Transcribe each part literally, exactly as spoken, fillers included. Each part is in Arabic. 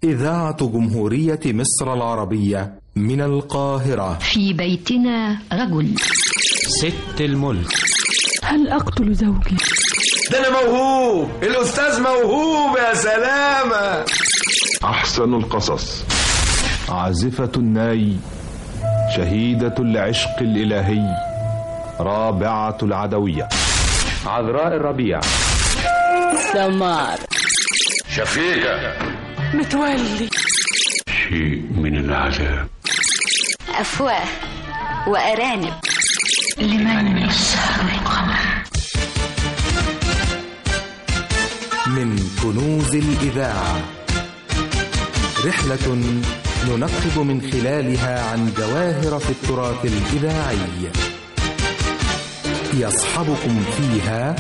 إذاعة جمهورية مصر العربية من القاهرة. في بيتنا رجل. ست الملك. هل أقتل زوجي؟ ده أنا موهوب، الأستاذ موهوب يا سلامة. أحسن القصص. عازفة الناي، شهيدة العشق الإلهي، رابعة العدوية، عذراء الربيع، سمار، شفيقة، متولي، شيء من العذاب، أفواه وأرانب، لمن يسهر القمر. من كنوز الإذاعة، رحلة ننقب من خلالها عن جواهر في التراث الإذاعي. يصحبكم فيها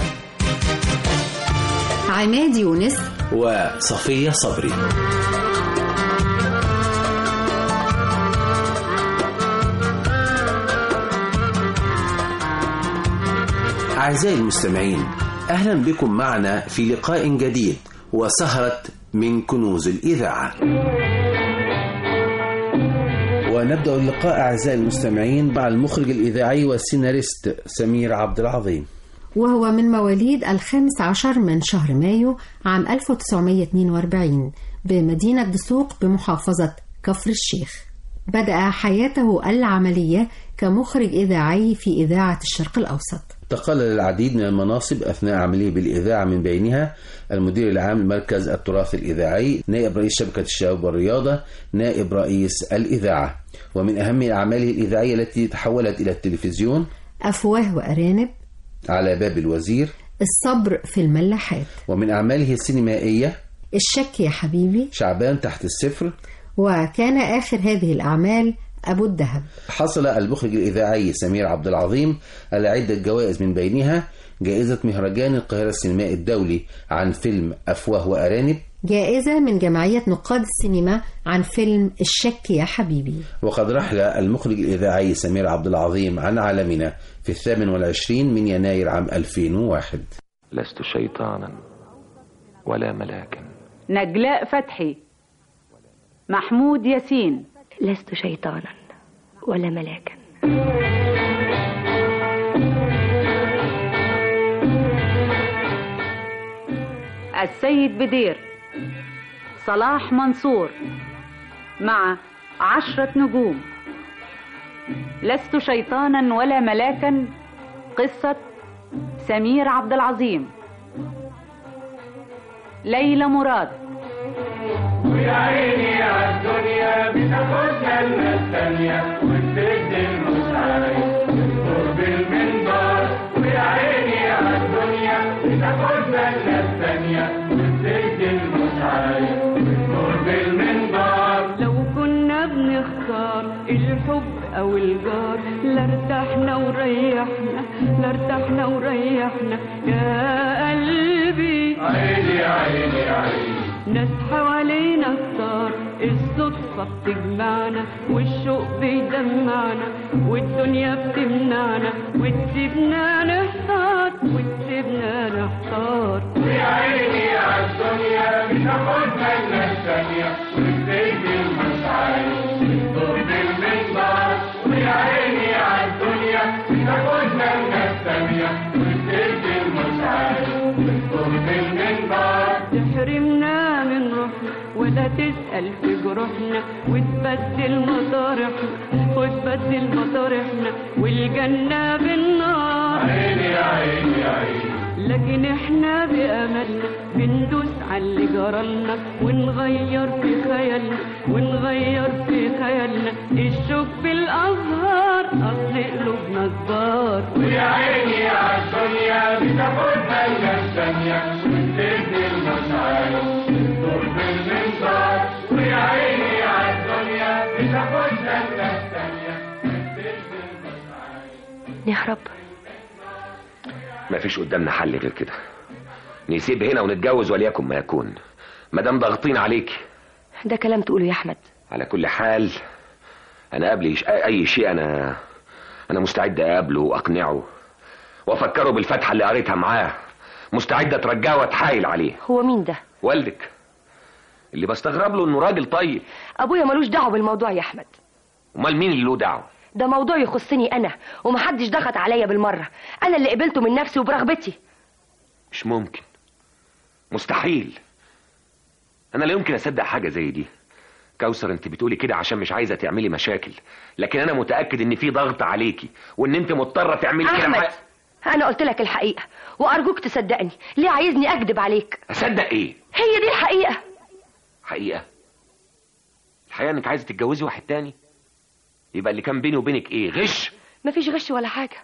عماد يونس وصفية صبري. أعزائي المستمعين، أهلا بكم معنا في لقاء جديد وسهرة من كنوز الإذاعة. ونبدأ اللقاء أعزائي المستمعين مع المخرج الإذاعي والسيناريست سمير عبد العظيم، وهو من مواليد الخامس عشر من شهر مايو عام ألف وتسعمائة واثنين وأربعين بمدينة دسوق بمحافظة كفر الشيخ. بدأ حياته العملية كمخرج إذاعي في إذاعة الشرق الأوسط. تقلل العديد من المناصب أثناء عمله بالإذاعة، من بينها المدير العام لمركز التراث الإذاعي، نائب رئيس شبكة الشباب والرياضة، نائب رئيس الإذاعة. ومن أهم أعماله الإذاعية التي تحولت إلى التلفزيون أفواه وأرانب، على باب الوزير، الصبر في الملاحات. ومن أعماله السينمائية الشك يا حبيبي، شعبان تحت الصفر. وكان آخر هذه الأعمال أبو الدهب. حصل المخرج الإذاعي سمير عبد العظيم على عدة جوائز، من بينها جائزة مهرجان القاهرة السينمائي الدولي عن فيلم أفواه وأرانب، جائزة من جمعية نقاد السينما عن فيلم الشك يا حبيبي. وقد رحل المخرج الإذاعي سمير عبد العظيم عن عالمنا في الثامن والعشرين من يناير عام ألفين وواحد. لست شيطانا ولا ملاكا. نجلاء فتحي، محمود ياسين، لست شيطانا ولا ملاكا. السيد بدير، صلاح منصور، مع عشرة نجوم. لست شيطانا ولا ملاكا، قصة سمير عبد العظيم. ليلى مراد. ويا عيني عالدنيا بتاخدنا المستنية وتسد المسعاية قرب المنبر. ويا عيني عالدنيا بتاخدنا المستنية وتسد المسعاية قرب المنبر. لو كنا بنختار الحب أو الجار لارتحنا وريحنا، لارتحنا وريحنا يا قلبي. عيني عيني عيني ناس حوالينا كتار، الصدفة بتجمعنا والشوق بيدمعنا والدنيا بتمنعنا وتسيبنا نحتار، وتسيبنا نحتار. ويا عيني عالدنيا بتاخدنا الناس تانية وتسد المسعاية قرب المنبر. ويا عيني عالدنيا بتاخدنا الناس تانية وتسد المسعاية قرب المنبر. تحرمنا من روحنا ولا تسأل في جروحنا وتبدل مطارحنا، وتبدل مطارحنا والجنة بالنار. عيني عيني عيني لكن احنا بأملنا بندوس على اللي جرالنا ونغير في خيالنا، ونغير في خيالنا الشوق بالأزهار، أصل قلوبنا كبار. ويا عيني عالدنيا بتاخدنا الناس تانية وتسد المسعاية قرب المنبر. ويا عيني عالدنيا بتاخدنا الناس تانية وتسد المسعاية. نهرب، ما فيش قدامنا حل غير كده، نسيب هنا ونتجوز وليكن ما يكون، مادام ضاغطين عليكي. ده كلام تقوله يا احمد. على كل حال انا قبل اي شيء انا انا مستعد اقابله واقنعه وافكره بالفتحه اللي قريتها معاه، مستعد اترجاه واتحايل عليه. هو مين ده؟ والدك، اللي بستغرب له انه راجل طيب. ابويا ملوش دعوه بالموضوع يا احمد. امال مين اللي له دعوه؟ ده موضوع يخصني انا، ومحدش ضغط عليا بالمره، انا اللي قبلته من نفسي وبرغبتي. مش ممكن، مستحيل. انا لا يمكن اصدق حاجه زي دي. كوثر انت بتقولي كده عشان مش عايزه تعملي مشاكل، لكن انا متاكد ان في ضغط عليكي وان انت مضطره تعملي كده. احمد مع... انا قلت لك الحقيقه وارجوك تصدقني. ليه عايزني اكذب عليك؟ اصدق ايه؟ هي دي الحقيقه. حقيقه؟ الحقيقه انك عايزه تتجوزي واحد تاني؟ يبقى اللي كان بيني وبينك ايه؟ غش؟ مفيش غش ولا حاجه.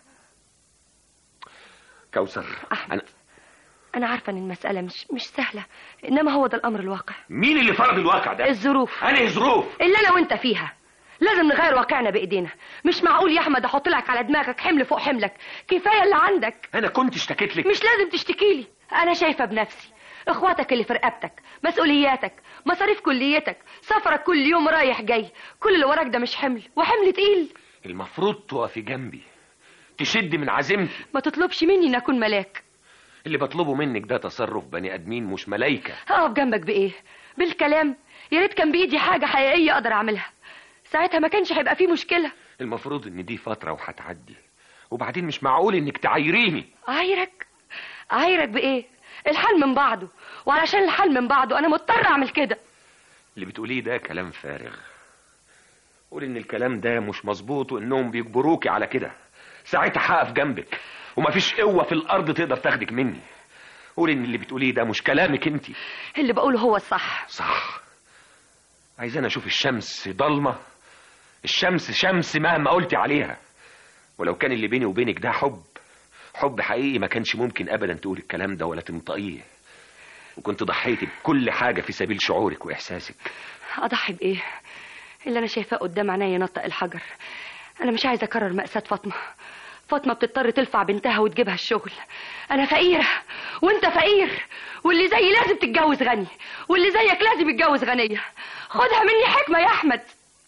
كوثر احمد انا انا عارفه ان المساله مش مش سهله، انما هو ده الامر الواقع. مين اللي فرض الواقع ده؟ الظروف. انا ظروف اللي انا وانت فيها. لازم نغير واقعنا بايدينا. مش معقول يا احمد احط لك على دماغك حمل فوق حملك. كفايه اللي عندك. انا كنت اشتكيت لك. مش لازم تشتكي لي، انا شايفه بنفسي. اخواتك اللي في رقبتك، مسؤولياتك، مصاريف كليتك، سفرك كل يوم رايح جاي، كل اللي وراك ده مش حمل، وحمل تقيل. المفروض تقفي جنبي، تشد من عزيمتي. ما تطلبش مني ان اكون ملاك. اللي بطلبه منك ده تصرف بني ادمين مش ملايكه. اقف جنبك بايه؟ بالكلام؟ يا ريت كان بايدي حاجه حقيقيه اقدر اعملها، ساعتها ما كانش هيبقى فيه مشكله. المفروض ان دي فتره وهتعدي، وبعدين مش معقول انك تعايريني. عايرك؟ عايرك بايه؟ الحال من بعضه، وعلشان الحال من بعضه انا مضطر اعمل كده. اللي بتقوليه ده كلام فارغ. قول ان الكلام ده مش مظبوط وانهم بيجبروكي على كده، ساعتها هقف جنبك ومفيش قوه في الارض تقدر تاخدك مني. قول ان اللي بتقوليه ده مش كلامك انت. اللي بقوله هو الصح. صح. عايزاني اشوف الشمس ضلمه؟ الشمس شمس مهما قلتي عليها. ولو كان اللي بيني وبينك ده حب حب حقيقي ما كانش ممكن ابدا تقول الكلام ده ولا تنطقيه، وكنت ضحيتي بكل حاجه في سبيل شعورك واحساسك. اضحي بايه؟ اللي انا شايفاه قدام عينيا ينطق الحجر. انا مش عايزه اكرر مأساة فاطمه. فاطمه بتضطر تلفع بنتها وتجيبها الشغل. انا فقيره وانت فقير، واللي زيي لازم تتجوز غني، واللي زيك لازم يتجوز غنيه. خدها مني حكمه يا احمد.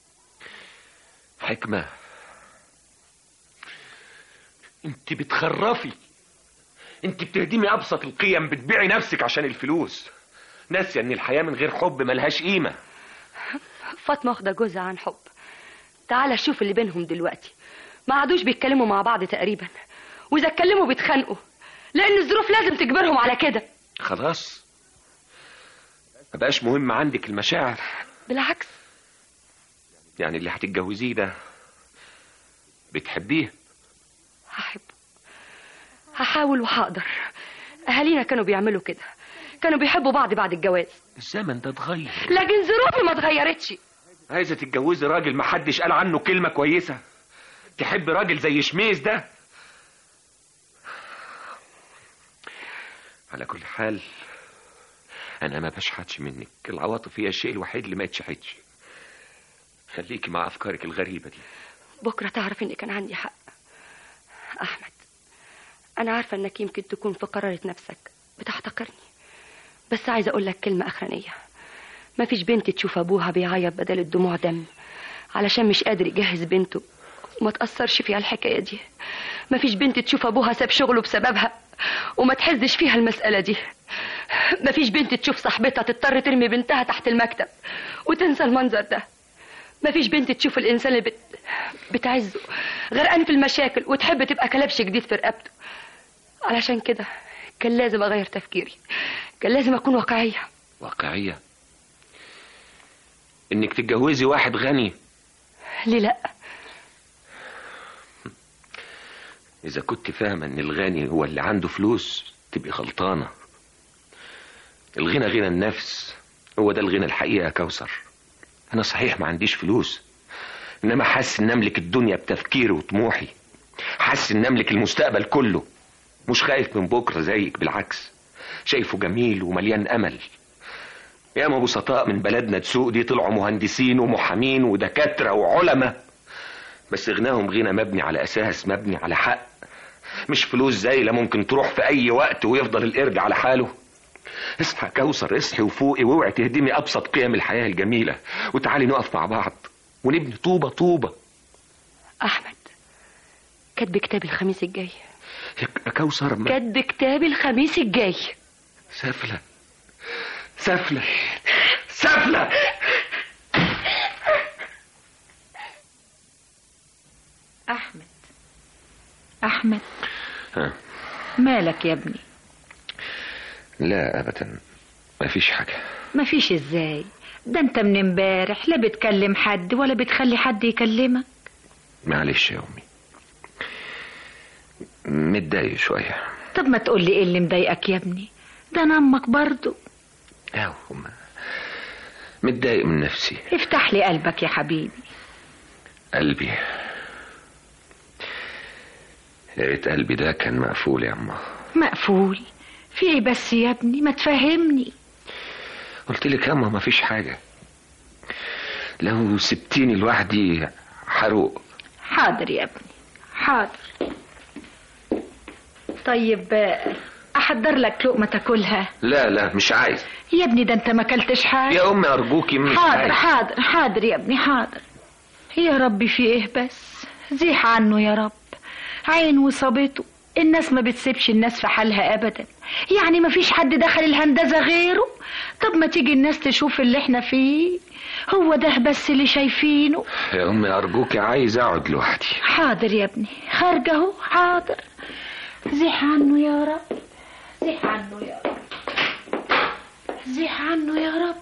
حكمه؟ انت بتخرفي، انت بتهدمي ابسط القيم، بتبيعي نفسك عشان الفلوس، ناسيه ان الحياه من غير حب ملهاش قيمه. فاطمه واخده جوزها عن حب. تعال شوف اللي بينهم دلوقتي، ما عادوش بيتكلموا مع بعض تقريبا، واذا اتكلموا بيتخانقوا، لان الظروف لازم تجبرهم على كده. خلاص ما بقاش مهم عندك المشاعر؟ بالعكس. يعني اللي هتتجوزيه ده بتحبيه؟ هحبه، هحاول وهقدر. اهالينا كانوا بيعملوا كده، كانوا بيحبوا بعض بعد الجواز. الزمن ده اتغير، لكن ظروفي ما اتغيرتش. عايزه تتجوزي راجل ما حدش قال عنه كلمه كويسه؟ تحب راجل زي شميس ده؟ على كل حال انا ما بشحتش منك، العواطف هي الشيء الوحيد اللي ما يتشحتش. خليكي مع افكارك الغريبه دي. بكره تعرف ان كان عندي حق. احمد انا عارفه انك يمكن تكون في قرارة نفسك بتحتقرني، بس عايزه اقول لك كلمه اخرانيه. ما فيش بنت تشوف ابوها بيعيط بدل الدموع دم علشان مش قادر يجهز بنته وما تأثرش فيها الحكايه دي. ما فيش بنت تشوف ابوها ساب شغله بسببها وما تحزش فيها المساله دي. ما فيش بنت تشوف صاحبتها تضطر ترمي بنتها تحت المكتب وتنسى المنظر ده. ما فيش بنت تشوف الانسان اللي بت... بتعزه غرقان في المشاكل وتحب تبقى كلبش جديد في رقبته. علشان كده كان لازم اغير تفكيري، كان لازم اكون واقعيه. واقعيه؟ انك تتجوزي واحد غني؟ ليه لا؟ اذا كنت فاهمه ان الغني هو اللي عنده فلوس تبقي غلطانه. الغنى غنى النفس، هو ده الغنى الحقيقي يا كوثر. انا صحيح ما عنديش فلوس، انما حاسس ان املك الدنيا بتفكيري وطموحي، حاسس ان املك المستقبل كله، مش خايف من بكره زيك، بالعكس شايفه جميل ومليان امل. ياما بسطاء من بلدنا تسوق دي طلعوا مهندسين ومحامين ودكاتره وعلماء، بس غناهم غنى مبني على اساس، مبني على حق، مش فلوس زايله ممكن تروح في اي وقت ويفضل القرد على حاله. اصحى كوثر، اصحي وفوقي، واوعي تهدمي ابسط قيم الحياه الجميله، وتعالي نقف مع بعض ونبني طوبه طوبه. احمد كاتب كتابي الخميس الجاي يا كوثر. ما... كاتب كتابي الخميس الجاي. سافله سافله سفلة. أحمد أحمد ها. مالك يا ابني؟ لا أبدا مفيش حاجة. مفيش ازاي؟ ده انت من امبارح لا بتكلم حد ولا بتخلي حد يكلمك. معلش يا أمي، متضايق شوية. طب ما تقولي ايه اللي مضايقك يا ابني؟ ده انا امك برضو. أو متضايق من نفسي. افتح لي قلبك يا حبيبي. قلبي يا ريت قلبي ده كان مقفول يا أما. مقفول؟ في ايه بس يا ابني؟ ما تفهمني. قلت لك يا أما مفيش حاجة، لو سبتيني لوحدي حروق. حاضر يا ابني حاضر. طيب احضر لك لقمة تاكلها؟ لا لا مش عايز يا ابني، ده انت ما اكلتش حاجة. يا أمي أرجوكي مش حاضر عايز. حاضر حاضر يا ابني حاضر. يا ربي في ايه بس؟ زيح عنه يا رب. عين وصابته، الناس ما بتسيبش الناس في حالها ابدا. يعني ما فيش حد دخل الهندسة غيره. طب ما تيجي الناس تشوف اللي احنا فيه، هو ده بس اللي شايفينه. يا أمي أرجوكي عايز أقعد لوحدي. حاضر يا ابني خارجه اهو. حاضر. زيح عنه يا رب، زيح عنه يا رب، زيح عنه يا رب.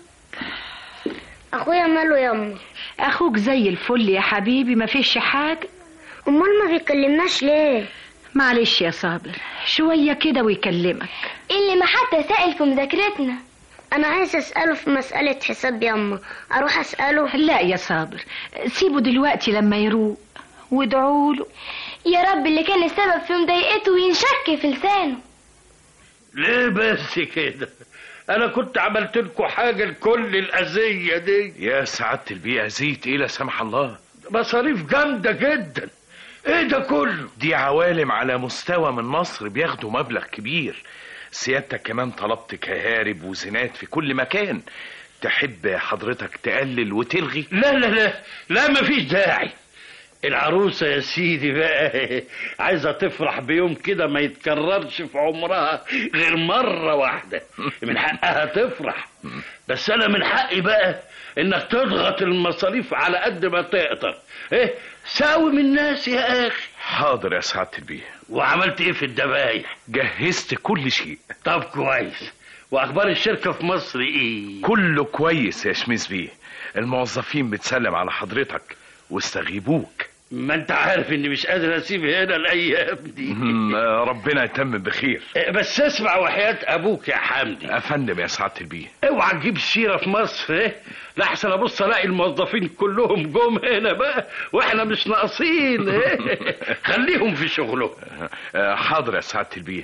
اخويا ماله يا امي؟ اخوك زي الفل يا حبيبي، ما فيش حاجه. امال ما بيكلمناش ليه؟ معلش يا صابر، شويه كده ويكلمك. اللي ما حتى سائل في مذاكرتنا. انا عايز اساله في مساله حساب ياما، اروح اساله؟ لا يا صابر، سيبه دلوقتي لما يروق وادعوا له يا رب اللي كان السبب في مضايقته وينشك في لسانه. ليه بس كده؟ انا كنت عملت لكم حاجه لكل الاذيه دي. يا سعاده البيئه زيت ايه لا سمح الله؟ مصاريف جامده جدا. ايه ده كله؟ دي عوالم على مستوى من مصر بياخدوا مبلغ كبير. سيادتك كمان طلبت كهارب وزنات في كل مكان. تحب حضرتك تقلل وتلغي؟ لا لا لا لا مفيش داعي. العروسة يا سيدي بقى عايزة تفرح بيوم كده ما يتكررش في عمرها غير مرة واحدة. من حقها تفرح، بس أنا من حقي بقى إنك تضغط المصاريف على قد ما تقدر. إيه ساوي من الناس يا أخي. حاضر يا سعادة البيه. وعملت إيه في الدبايح؟ جهزت كل شيء. طب كويس. وأخبار الشركة في مصر إيه؟ كله كويس يا شميس بيه. الموظفين بتسلم على حضرتك واستغيبوك. ما انت عارف اني مش قادر اسيب هنا الايام دي. ربنا يتمم بخير. بس اسمع وحياة ابوك يا حمدي. افندم يا سعادة البيه. اوعى تجيب السيرة في مصر. ايه لحسن ابص الاقي الموظفين كلهم جم هنا بقى واحنا مش ناقصين. ايه خليهم في شغلهم. حاضر يا سعادة البيه.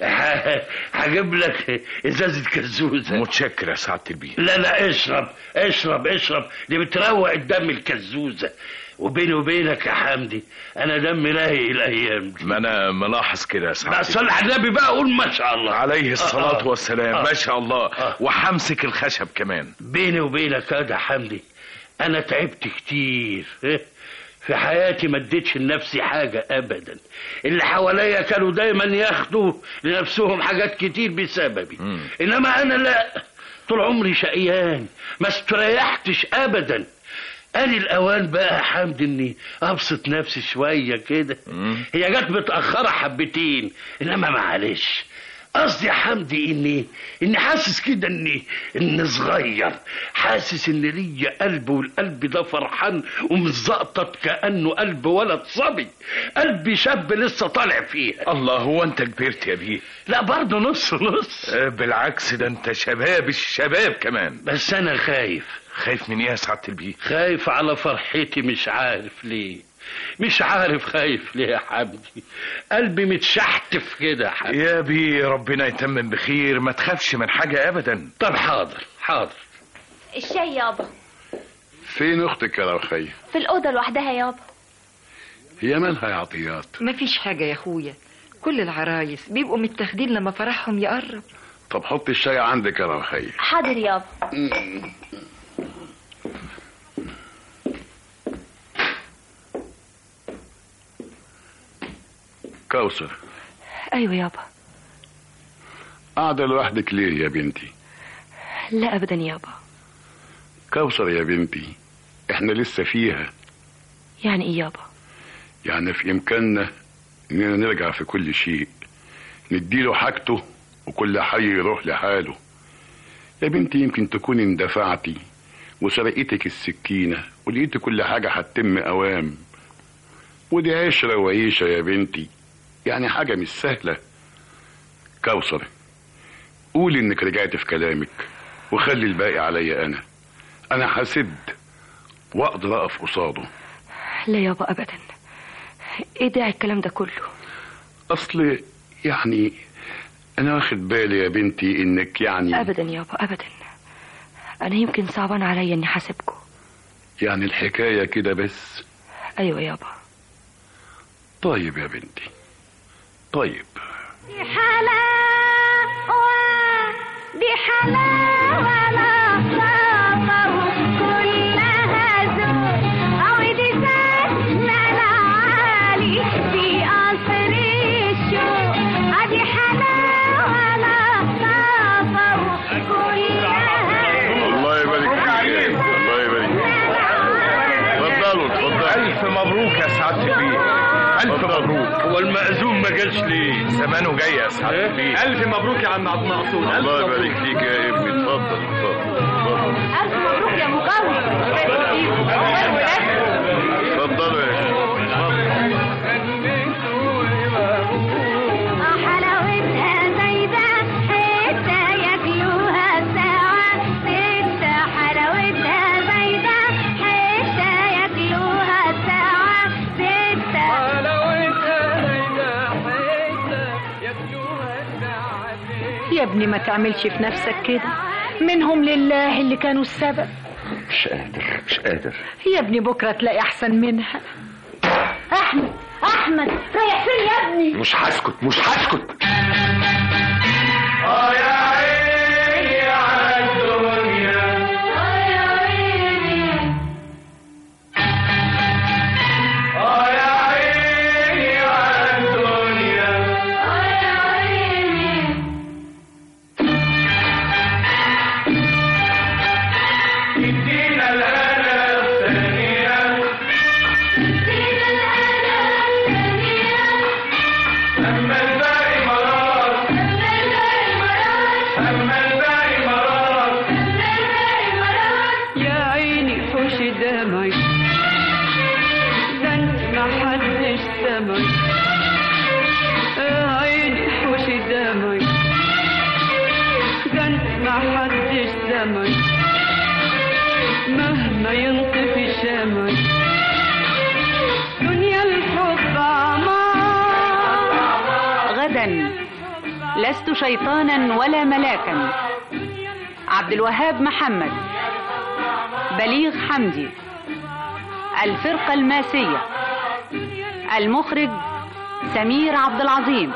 هجيب لك ازازة كزوزة. متشكر يا سعادة البيه. لا لا اشرب اشرب اشرب، دي بتروق الدم الكزوزة. وبيني وبينك يا حمدي انا دمي لاهي الايام دي. ما انا ملاحظ كده يا سعادة. صلي على النبي بقى قول ما شاء الله عليه الصلاة آه والسلام. آه ما شاء الله. آه وحمسك الخشب كمان. بيني وبينك يا حمدي انا تعبت كتير. في حياتي ما اديتش لنفسي حاجة ابدا. اللي حواليا كانوا دايما ياخدوا لنفسهم حاجات كتير بسببي. م. انما انا لا، طول عمري شقيان ما استريحتش ابدا. أنا الأوان بقى يا حمد إني أبسط نفسي شوية كده. هي جت متأخرة حبتين، إنما معلش. قصدي يا حمدي إني إني حاسس كده إني إني صغير، حاسس إن ليا قلب والقلب ده فرحان ومزقطط كأنه قلب ولد صبي، قلبي شاب لسه طالع فيها. الله، هو أنت كبرت يا بيه؟ لا برضه نص نص. أه بالعكس، ده أنت شباب الشباب كمان. بس أنا خايف. خايف من ايه يا سعادة البيه؟ خايف على فرحتي، مش عارف ليه. مش عارف خايف ليه يا حمدي. قلبي متشحتف كده يا حمدي. يا بيه ربنا يتمم بخير، ما تخافش من حاجة ابدا. طب حاضر حاضر. الشاي يابا. فين اختك يا رخي؟ في الأوضة لوحدها يابا. هي مالها يا عطيات؟ مفيش حاجة يا اخويا، كل العرايس بيبقوا متاخدين لما فرحهم يقرب. طب حط الشاي عندك يا رخي. حاضر يابا. كوثر. ايوه يابا. قاعدة لوحدك ليه يا بنتي؟ لا ابدا يابا. كوثر يا بنتي، احنا لسه فيها. يعني ايه يابا؟ يعني في امكاننا اننا نرجع في كل شيء، نديله حاجته وكل حي يروح لحاله. يا بنتي يمكن تكوني اندفعتي وسرقتك السكينة ولقيتي كل حاجة هتتم اوام، ودي عشرة وعيشة يا بنتي، يعني حاجة مش سهلة. كوثر، قولي انك رجعت في كلامك وخلي الباقي عليا انا انا هسد واقدر اقف قصاده. لا يابا ابدا، ايه داعي الكلام ده كله؟ اصل يعني انا واخد بالي يا بنتي انك يعني ابدا يابا ابدا، انا يمكن صعبان عليا اني حاسبكم. يعني الحكاية كده بس؟ ايوه يابا. طيب يا بنتي طيب. دي حلاوة دي حلاوة لا صفر كلها ذوق، أو دي سنة العالي في قصر الشوق. دي حلاوة لا صفر كلها. الله يبارك فيك، الله يبارك فيك. اتفضلوا اتفضلوا. ألف مبروك يا سعادة البيه، ألف مبروك. هو المأذون ما جاش ليه؟ زمانه جاي يا سعادة البيه. ألف مبروك يا عم عبد المقصود. الله يبارك فيك يا ابني. اتفضل اتفضل اتفضل. ألف مبروك يا مجوز. اتفضلوا يا شيخ. حلاوتها زايدة حتة ياكلوها ساعة ستة. حلاوتها زايدة حتة ياكلوها ساعة ستة. حلاوتها زايدة حتة ياكلوها ساعة ستة. يا ابني ما تعملش في نفسك كده، منهم لله اللي كانوا السبب. مش قادر مش قادر يا ابني بكرة تلاقي أحسن منها. أحمد أحمد رايح فين يا ابني؟ مش هسكت مش هسكت. اه يا عيني على الدنيا، اه يا عيني، اه يا عيني على الدنيا، اه يا عيني. ادينا الهنا الثانية، ادينا الهنا الثانية. أما الباقي مرار، أما الباقي مرار، أما الباقي مرار، أما الباقي مرار. يا عيني حوش دمعي ده انت ما حدش سمعي. يا عيني حوش دمعي ده انت ما حدش سمعي. مهما ينطفي شمعي دنيا الحب عمار. غدا لست شيطانا ولا ملاكا. عبد الوهاب محمد، بليغ حمدي، الفرقة الماسية، المخرج سمير عبد العظيم.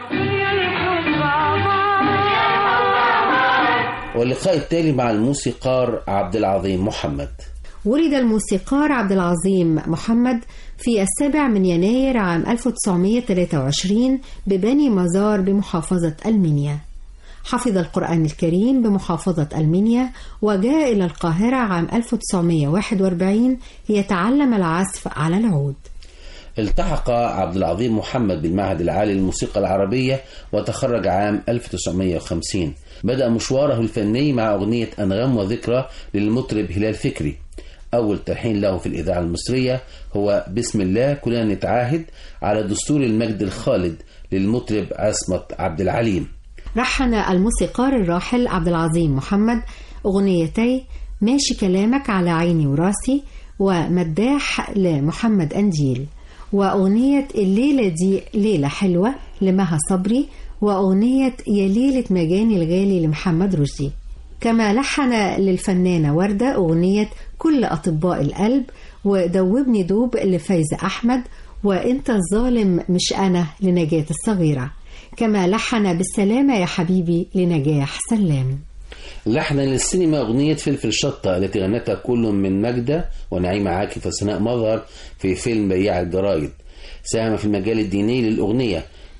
واللقاء التالي مع الموسيقار عبد العظيم محمد. ولد الموسيقار عبد العظيم محمد في السابع من يناير عام ألف وتسعمائة وثلاثة وعشرين ببني مزار بمحافظة المنيا. حفظ القرآن الكريم بمحافظة المنيا، وجاء إلى القاهرة عام ألف وتسعمائة وواحد وأربعين ليتعلم العزف على العود. التحق عبد العظيم محمد بالمعهد العالي للموسيقى العربية وتخرج عام ألف وتسعمائة وخمسين. بدأ مشواره الفني مع أغنية أنغام وذكرى للمطرب هلال فكري. أول تلحين له في الإذاعة المصرية هو بسم الله كلنا نتعاهد على دستور المجد الخالد للمطرب عصمت عبد العليم. رحن الموسيقار الراحل عبد العظيم محمد أغنيتي ماشي كلامك على عيني وراسي ومداح لمحمد أنديل، وأغنية الليلة دي ليلة حلوة لمها صبري، وأغنية يا ليلة مجاني الغالي لمحمد رشدي. كما لحن للفنانة وردة أغنية كل أطباء القلب، ودوبني دوب لفايزة أحمد، وإنت الظالم مش أنا لنجاة الصغيرة. كما لحن بالسلامة يا حبيبي لنجاح سلام. لحن للسينما أغنية فلفل شطة التي غنتها كل من ماجدة ونعيمة عاكف وسناء مظهر في فيلم بياع الجرايد. ساهم في المجال الديني للأغنية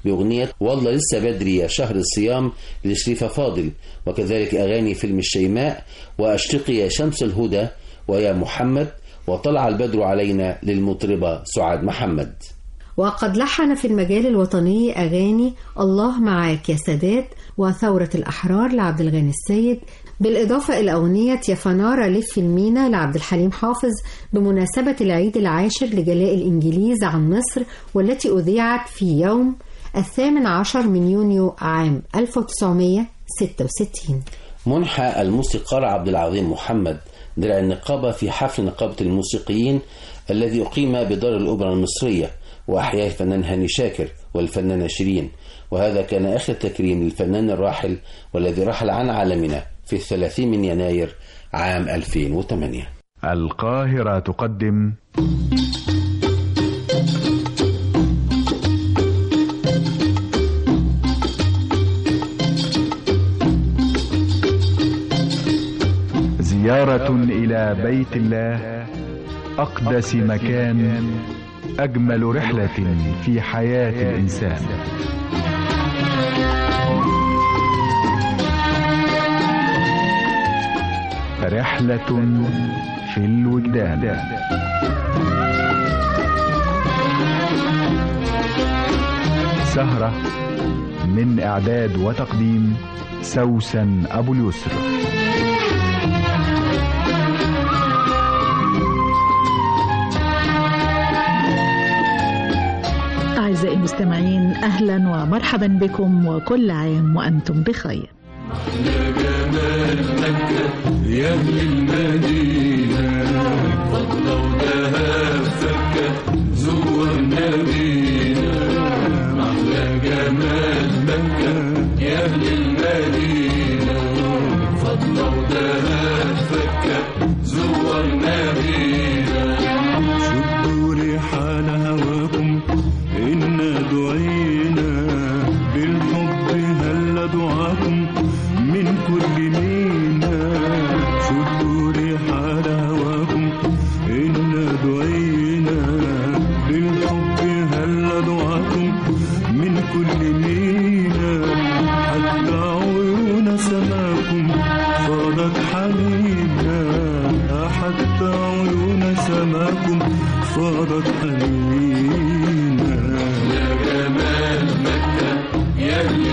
بأغنية والله لسه بدري يا شهر الصيام لشريفة فاضل، وكذلك أغاني فيلم الشيماء وأشتقي يا شمس الهدى ويا محمد وطلع البدر علينا للمطربة سعاد محمد. وقد لحن في المجال الوطني أغاني الله معاك يا سادات وثورة الأحرار لعبد الغني السيد، بالإضافة إلى أغنية يا فنارة لف المينا لعبد الحليم حافظ بمناسبة العيد العاشر لجلاء الإنجليز عن مصر، والتي أذيعت في يوم الثامن عشر من يونيو عام ألف وتسعمائة وستة وستين. منحى الموسيقار عبد العظيم محمد درع النقابة في حفل نقابة الموسيقيين الذي أقيم بدار الأوبرا المصرية، وأحياه الفنان هاني شاكر والفنانة شيرين، وهذا كان آخر تكريم للفنان الراحل والذي رحل عن عالمنا في الثلاثين من يناير عام ألفين وثمانية. القاهرة تقدم زيارة إلى بيت الله، أقدس مكان، أجمل رحلة في حياة الإنسان. رحلة في الوجدان. سهرة من إعداد وتقديم سوسن أبو اليسر. أعزائي المستمعين، أهلا ومرحبا بكم وكل عام وأنتم بخير. يا جمال مكة يا أهل المدينة، فضة ودهب فكة زورنا بينا. أحلى جمال مكة يا أهل المدينة، فضة ودهب فكة زورنا بينا. شدوا رحال هواكم إنا دعينا بالحب، هل دعاكم من كل مينا. شدوا رحال هواكم إنا دعينا بالحب، هل دعاكم من كل مينا. حتى عيون سماكم فاضت حنينا، حتى عيون سماكم فاضت حنينا. يا جمال مكة يا أهل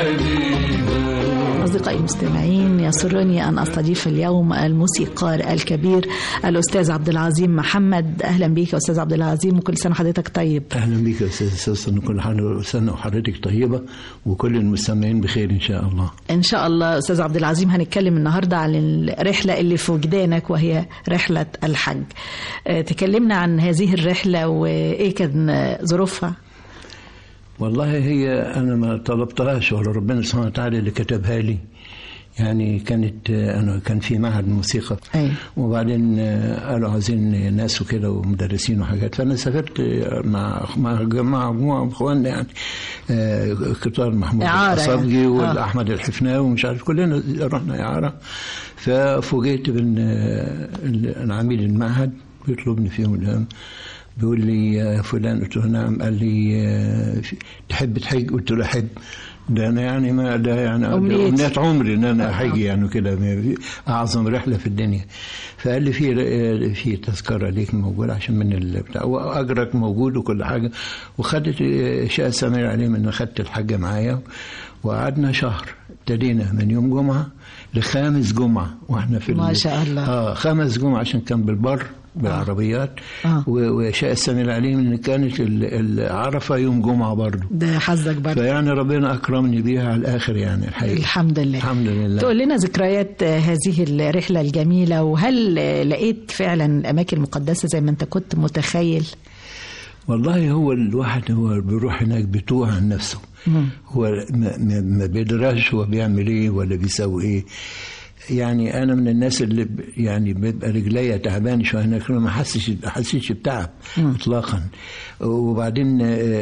المدينة. أصدقائي المستمعين، يسرني أن أستضيف اليوم الموسيقار الكبير الأستاذ عبد العظيم محمد. أهلا بك يا أستاذ عبد العظيم، وكل سنة حضرتك طيب. أهلا بك يا أستاذ سوسن، كل سنة وحضرتك طيبة وكل المستمعين بخير إن شاء الله. إن شاء الله. أستاذ عبد العظيم، هنتكلم النهاردة عن الرحلة اللي في وجدانك وهي رحلة الحج. تكلمنا عن هذه الرحلة وإيه كان ظروفها؟ والله هي أنا ما طلبتهاش ولا ربنا سبحانه وتعالى اللي كتبها لي. يعني كانت أنا كان في معهد موسيقى أي. وبعدين قالوا عايزين ناس وكده ومدرسين وحاجات، فأنا سافرت مع مع جماعة مجموعة إخواننا يعني كتار محمود الصبجي يعني. والأحمد الحفناوي ومش عارف، كلنا رحنا إعارة. ففوجئت بأن العميد المعهد بيطلبني في يوم من الأيام، بيقول لي يا فلان، قلت له نعم. قال لي تحب تحج؟ قلت له أحب. ده أنا يعني ما ده يعني أمنية عمري إن أنا أحج يعني كده، أعظم رحلة في الدنيا. فقال لي في في تذكرة ليك موجودة عشان من البتاع، وأجرك موجود وكل حاجة. وخدت شاء سمير عليه إن خدت الحاجة معايا، وقعدنا شهر. ابتدينا من يوم جمعة لخامس جمعة واحنا في ما شاء الله. اه خمس جمعة عشان كان بالبر بالعربيات. آه. وشاء السميع عليهم ان كانت العرفة يوم جمعة برضو. ده حظك برضو. فيعني ربنا اكرمني بيها على الاخر يعني الحقيقة. الحمد لله. الحمد لله. تقول لنا ذكريات هذه الرحلة الجميلة، وهل لقيت فعلا الاماكن المقدسة زي ما انت كنت متخيل؟ والله هو الواحد هو بيروح هناك بيتوه عن نفسه. مم. هو ما بيدرسش هو بيعمل ايه ولا بيسوي ايه. يعني انا من الناس اللي يعني بيبقى رجليا تعبان شويه هناك، ما حسش ما حسيتش بتعب اطلاقا. وبعدين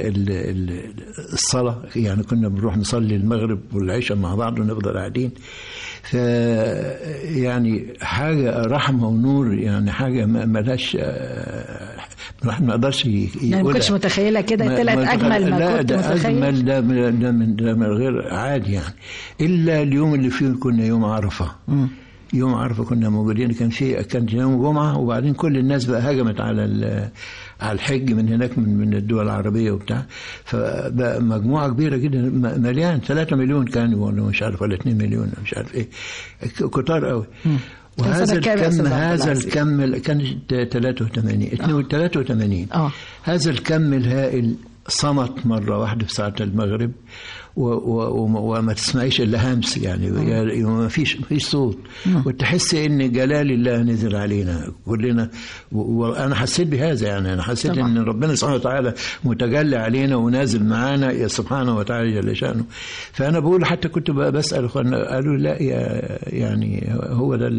الصلاه يعني كنا بنروح نصلي المغرب والعشاء مع بعض ونفضل قاعدين. ف يعني حاجه رحمه ونور، يعني حاجه ما لهاش الواحد ما يقدرش يقولها. يعني ما كنتش متخيلة كده، طلعت أجمل ما لا كنت ده متخيل. أجمل، ده من ده من ده من غير عادي يعني. إلا اليوم اللي فيه كنا يوم عرفة. م. يوم عرفة كنا موجودين، كان في كان يوم جمعة، وبعدين كل الناس بقى هجمت على على الحج من هناك من من الدول العربية وبتاع، فبقى مجموعة كبيرة جدا مليان، ثلاثة مليون كانوا ولا مش عارف ولا اثنين مليون مش عارف ايه، كتار قوي. وهذا الكم هذا الكم كانت ثلاثة وثمانين ثلاثة وثمانين اه هذا الكم الهائل صمت مرة واحدة في ساعة المغرب، وما تسمعيش إلا همس يعني، ما فيش فيش صوت، وتحس إن جلال الله نزل علينا كلنا، وأنا حسيت بهذا يعني. أنا حسيت طبعا. إن ربنا سبحانه وتعالى متجلى علينا ونازل معانا يا سبحانه وتعالى جل شأنه. فأنا بقول حتى كنت بسأل أخوانا قالوا لا يعني هو ده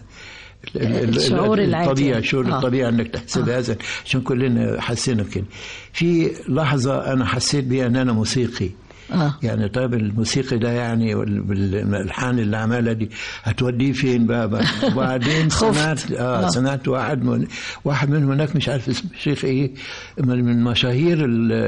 الشعور الطبيعي، الشعور الطبيعي انك تحسب آه. هذا، عشان كلنا حسينا بكده. في لحظه انا حسيت بها ان انا موسيقي. آه. يعني طيب الموسيقى ده يعني بالالحان اللي عملها دي هتوديه فين بقى؟ وبعدين سمعت اه آه. سمعت واحد من واحد منهم هناك مش عارف اسمه شيخ ايه، من مشاهير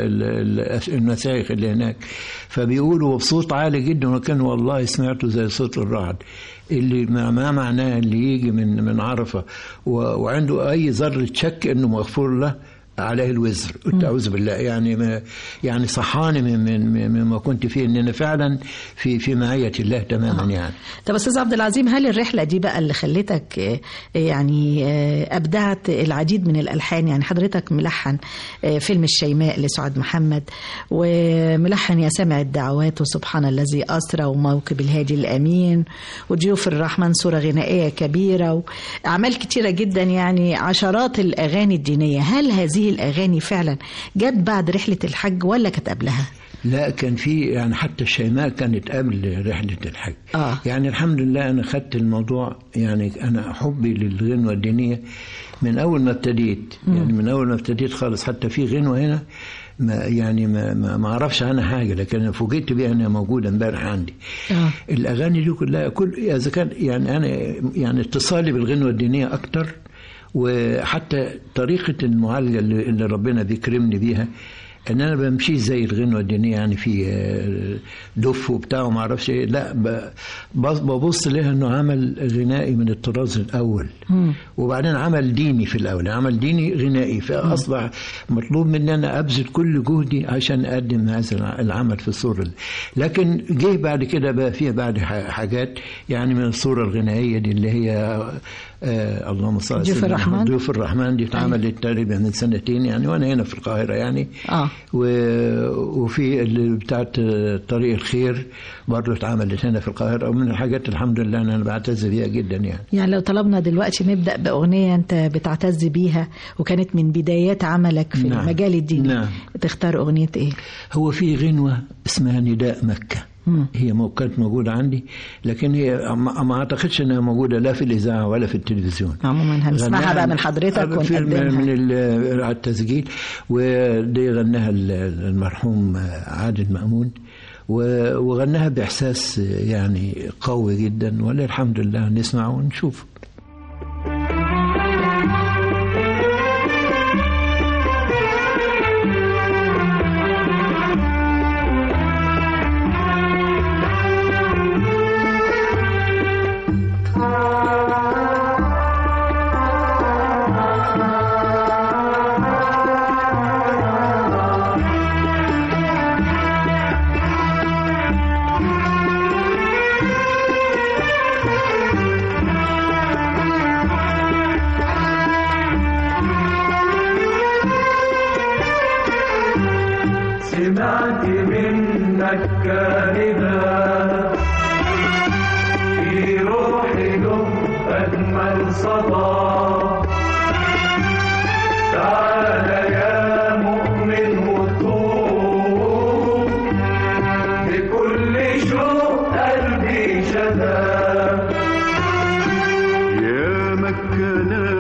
المشايخ اللي هناك، فبيقولوا بصوت عالي جدا، وكان والله سمعته زي صوت الرعد، اللي ما معناه اللي يجي من من عرفه وعنده اي ذره شك انه مغفور له عليه الوزر، أعوذ بالله يعني ما يعني صحاني من من مما كنت فيه، ان انا فعلا في في معيه الله تماما آه. يعني. طب استاذ عبد العظيم، هل الرحله دي بقى اللي خلتك يعني ابدعت العديد من الالحان؟ يعني حضرتك ملحن فيلم الشيماء لسعاد محمد، وملحن يا سامع الدعوات وسبحان الذي اسرى وموكب الهادي الامين وضيوف الرحمن، صوره غنائيه كبيره واعمال كتيره جدا، يعني عشرات الاغاني الدينيه. هل هذه الأغاني فعلا جت بعد رحلة الحج ولا كانت قبلها؟ لا كان في يعني حتى الشيماء كانت قبل رحلة الحج. آه. يعني الحمد لله أنا خدت الموضوع، يعني أنا حبي للغنوة الدينية من أول ما ابتديت، يعني من أول ما ابتديت خالص. حتى في غنوة هنا ما يعني ما ما, ما اعرفش عنها حاجه، لكن انا فوجئت بيها انها موجوده امبارح عندي. آه. الاغاني دي كلها كل اذا كان يعني انا يعني اتصالي بالغنوه الدينيه اكتر، وحتى طريقة المعالجة اللي ربنا بيكرمني بيها ان انا بمشي زي الغنوة الدينية، يعني في دف وبتاع وما اعرفش ايه، لا ببص لها انه عمل غنائي من الطراز الاول، م. وبعدين عمل ديني في الاول، عمل ديني غنائي، فاصبح مطلوب مني انا ابذل كل جهدي عشان اقدم هذا العمل في الصورة دي. لكن جه بعد كده بقى فيها بعد حاجات يعني من الصورة الغنائية دي اللي هي آه اللهم صل على سيدنا ضيوف الرحمن. ضيوف الرحمن دي اتعملت تقريبا من سنتين يعني، وانا هنا في القاهره يعني. اه وفي اللي بتاعت طريق الخير برضه اتعملت هنا في القاهره، ومن الحاجات الحمد لله انا بعتز بيها جدا يعني. يعني لو طلبنا دلوقتي نبدا باغنيه انت بتعتز بيها وكانت من بدايات عملك في نعم. المجال الديني، نعم. تختار اغنيه ايه؟ هو في غنوه اسمها نداء مكه، هي كانت موجودة عندي، لكن هي ما أعتقدش أنها موجودة لا في الإذاعة ولا في التلفزيون. عموما هنسمعها بقى من حضرتك ونقدمها من التسجيل، ودي غناها المرحوم عادل مأمون، وغناها بإحساس يعني قوي جدا، ولا الحمد لله نسمع ونشوف. سمعت منك كلمة في روحي له أجمل صدى، تعال يا مؤمن وطوب بكل شوق قلبي شدى، يا مكة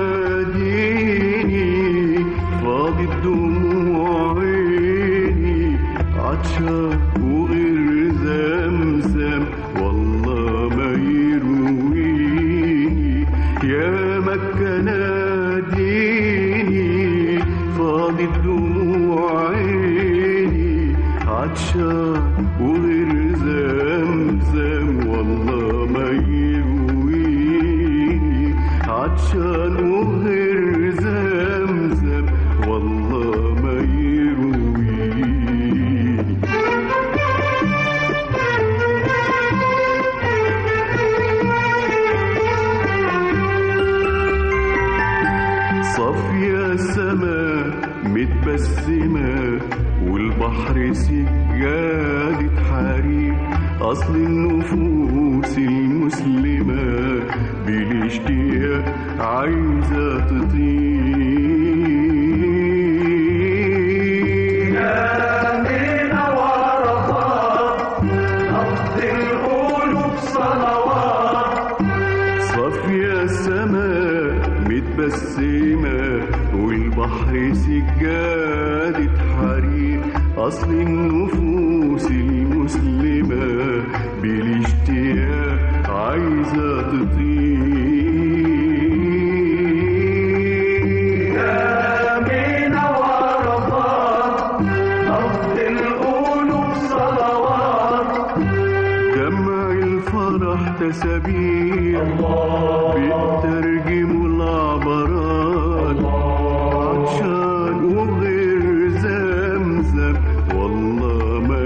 ناديني فاضي بدموع عيني، عطشان وغير زمزم والله ما يرويني، يا مكة عطشان وغير زمزم والله ما يرويني. صافية سما متبسمة والبحر سجادة حرير، أصل النفوس المسلمة بالاشتياق عايزة تطير. آمنة ورطات نبض القلوب صلوات. صافية السماء متبسمة والبحر سجادة حرير، أصل النفوس المسلمة بالاشتياق عايزة تطير. آمنة ورطات نبض القلوب صلوات. جمع الفرح تسابيح بيترجموا العبرات، عطشان وغير زمزم والله ما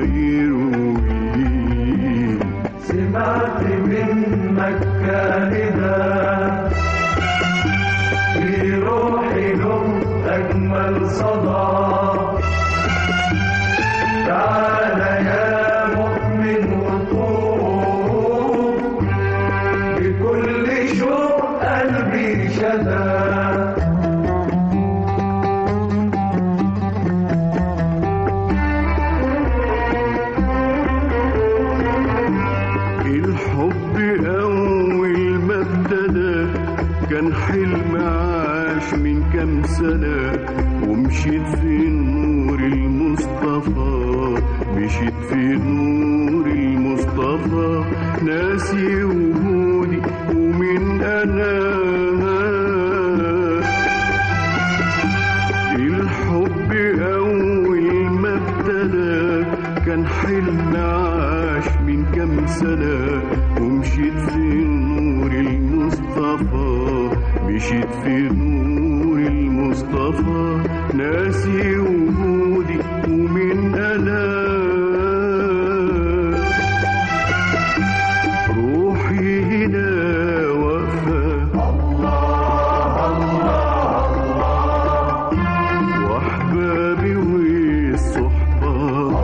يروي. سمعت من مكة نداء في روحي له أجمل صدى. تعالى يا مؤمن وطوب بكل شوق قلبي شدا. الحب أول ما ابتدى كان حلم عاش من كام سنة، ومشيت في نور المصطفى، مشيت في نور المصطفى، ناسي وجودي ومن أنا. الحب أول ما ابتدى كان حلم عاش من كام سنة، ومشيت في نور المصطفى، مشيت في نور المصطفى، ناسي وجودي ومن أنا. روحي هنا واقفة الله الله الله، وأحبابي والصحبة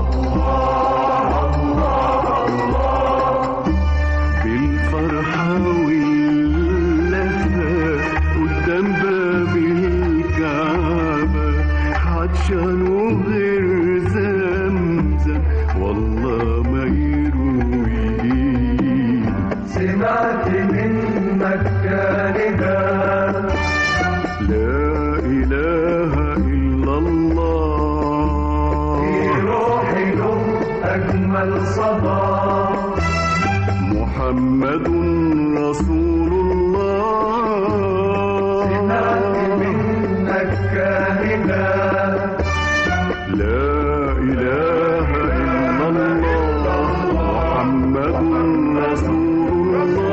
بالفرحة واللهفة قدام باب الكعبة، عطشان وغير زمزم والله ما يروي. سمعت من مكة نداء لا إله إلا الله في روحي له أجمل صدى. محمد رسول الله. سمعت من مكة نداء لا إله إلا الله محمد رسول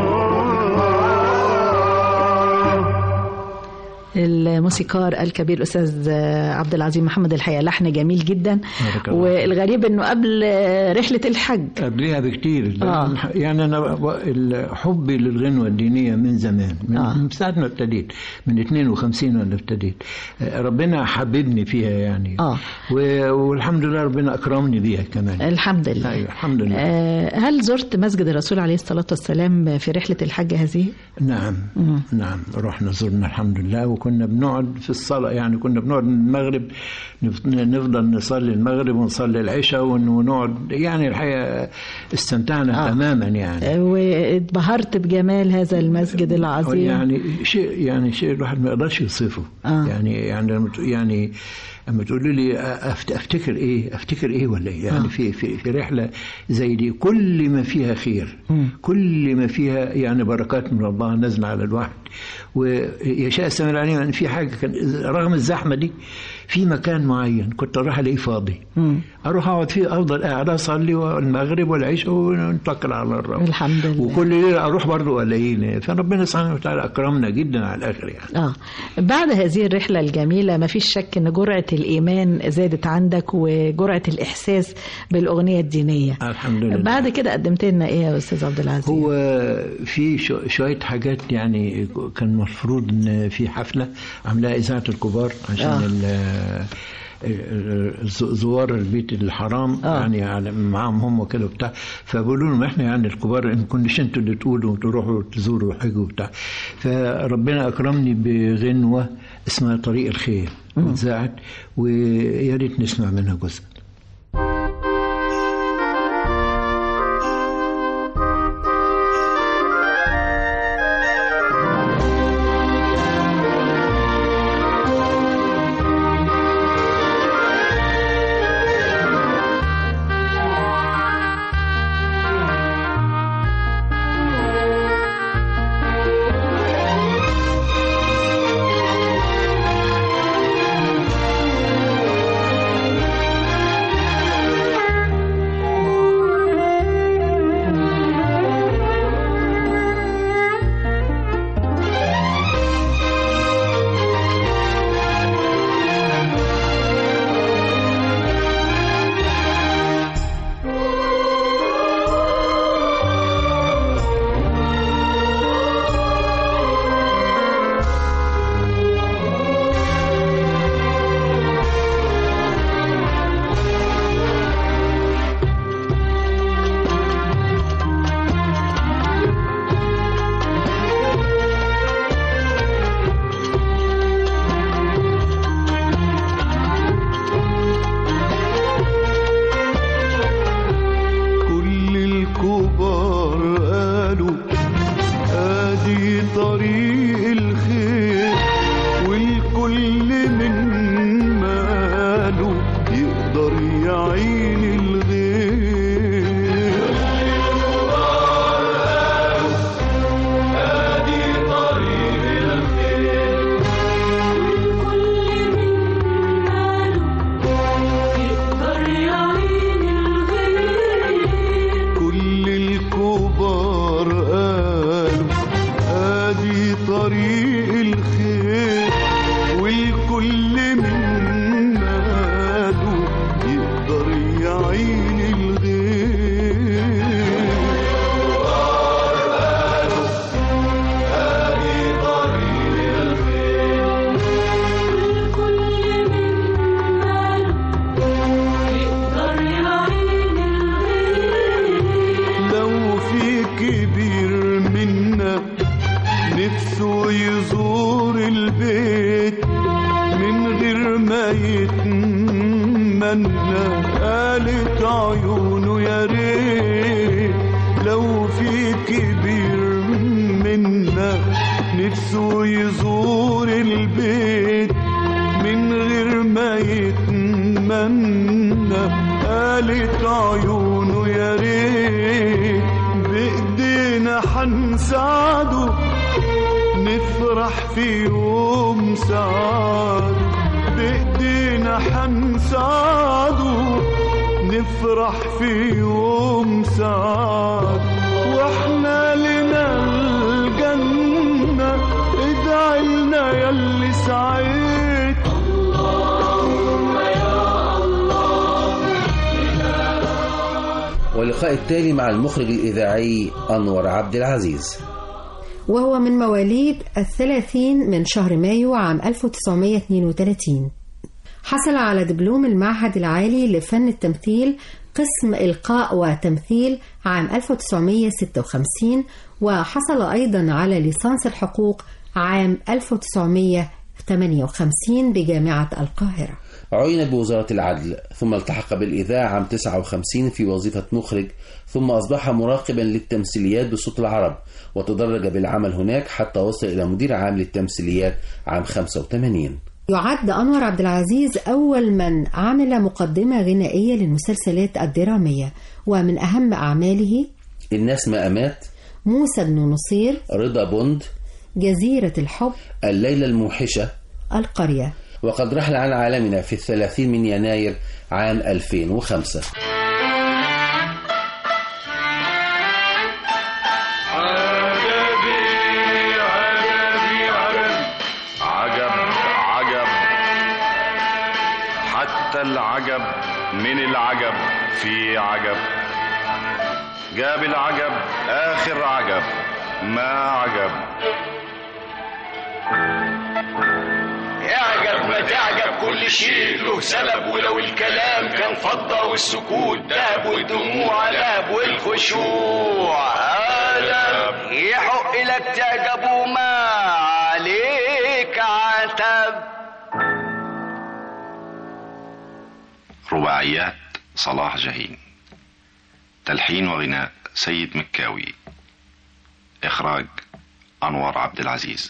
الله. الموسيقار الكبير الأستاذ عبد العظيم محمد، الحقيقة لحن جميل جدا، والغريب أنه قبل رحلة الحج قبلها بكتير. آه. يعني أنا حبي للغنوة الدينية من زمان، من, آه. من ساعة ما ابتديت، من اثنين وخمسين وأنا ابتديت، ربنا حببني فيها يعني. آه. والحمد لله ربنا أكرمني بيها كمان. الحمد لله. أيوة الحمد لله. آه هل زرت مسجد الرسول عليه الصلاة والسلام في رحلة الحج هذه؟ نعم. مم. نعم رحنا زرنا الحمد لله، وكنا بنقعد في الصلاة، يعني كنا بنقعد من المغرب نفضل نصلي المغرب ونصلي العشاء ونقعد، يعني الحقيقة استمتعنا آه. تماما يعني. واتبهرت بجمال هذا المسجد العظيم. يعني شيء يعني شيء الواحد ما يقدرش يوصفه. آه. يعني يعني يعني اما تقولوا لي افتكر ايه افتكر ايه ولا ايه يعني. آه. في في في رحله زي دي كل ما فيها خير، م. كل ما فيها يعني بركات من الله نازله على الواحد، ويشاء السميع العليم ان في حاجه كان رغم الزحمه دي في مكان معين كنت اروح الاقيه فاضي، مم. اروح اقعد فيه، افضل قاعد اصلي والمغرب والعشاء ونتوكل على الرب الحمد لله. وكل ليله اروح برضه الاقيه، فربنا سبحانه وتعالى اكرمنا جدا على الاخر يعني. اه بعد هذه الرحله الجميله ما فيش شك ان جرعه الايمان زادت عندك وجرعه الاحساس بالاغنيه الدينيه. الحمد لله. بعد كده قدمت لنا ايه يا استاذ عبد العزيز؟ هو في شويه حاجات يعني كان المفروض ان في حفله عاملاها اذاعه الكبار عشان آه. زوار البيت الحرام آه. يعني معاهم هم كده وبتاع، فبقولوا لهم احنا يعني الكبار ان كنتش انتوا اللي تقولوا تروحوا تزوروا حاجه وبتاع، فربنا اكرمني بغنوه اسمها طريق الخير اتذاعت ويا ريت نسمع منها جزء. واللقاء التالي مع المخرج الإذاعي أنور عبد العزيز، وهو من مواليد الثلاثين من شهر مايو عام ألف وتسعمائة واثنين وثلاثين. حصل على دبلوم المعهد العالي لفن التمثيل قسم إلقاء وتمثيل عام ألف وتسعمائة وستة وخمسين، وحصل أيضا على ليسانس الحقوق عام ألف وتسعمائة وثمانية وخمسين بجامعة القاهرة. عين بوزارة العدل، ثم التحق بالإذاعة عام تسعة وخمسين في وظيفة مخرج، ثم أصبح مراقبا للتمثيليات بصوت العرب، وتدرج بالعمل هناك حتى وصل إلى مدير عام للتمثيليات عام خمسة وثمانين. يعد أنور عبد العزيز أول من عمل مقدمة غنائية للمسلسلات الدرامية، ومن أهم أعماله الناس مقامات، موسى بن نصير، رضا بند، جزيرة الحب، الليلة الموحشة، القرية. وقد رحل عن عالمنا في الثلاثين من يناير عام ألفين وخمسة. العجب من العجب في عجب، جاب العجب آخر عجب ما عجب. اعجب ما تعجب كل شيء له سبب، ولو الكلام كان فضة والسكوت دهب والدموع لهب والخشوع أدب، يحق لك تعجب وما عليك عتب. رباعيات صلاح جاهين، تلحين وغناء سيد مكاوي، إخراج أنور عبد العزيز.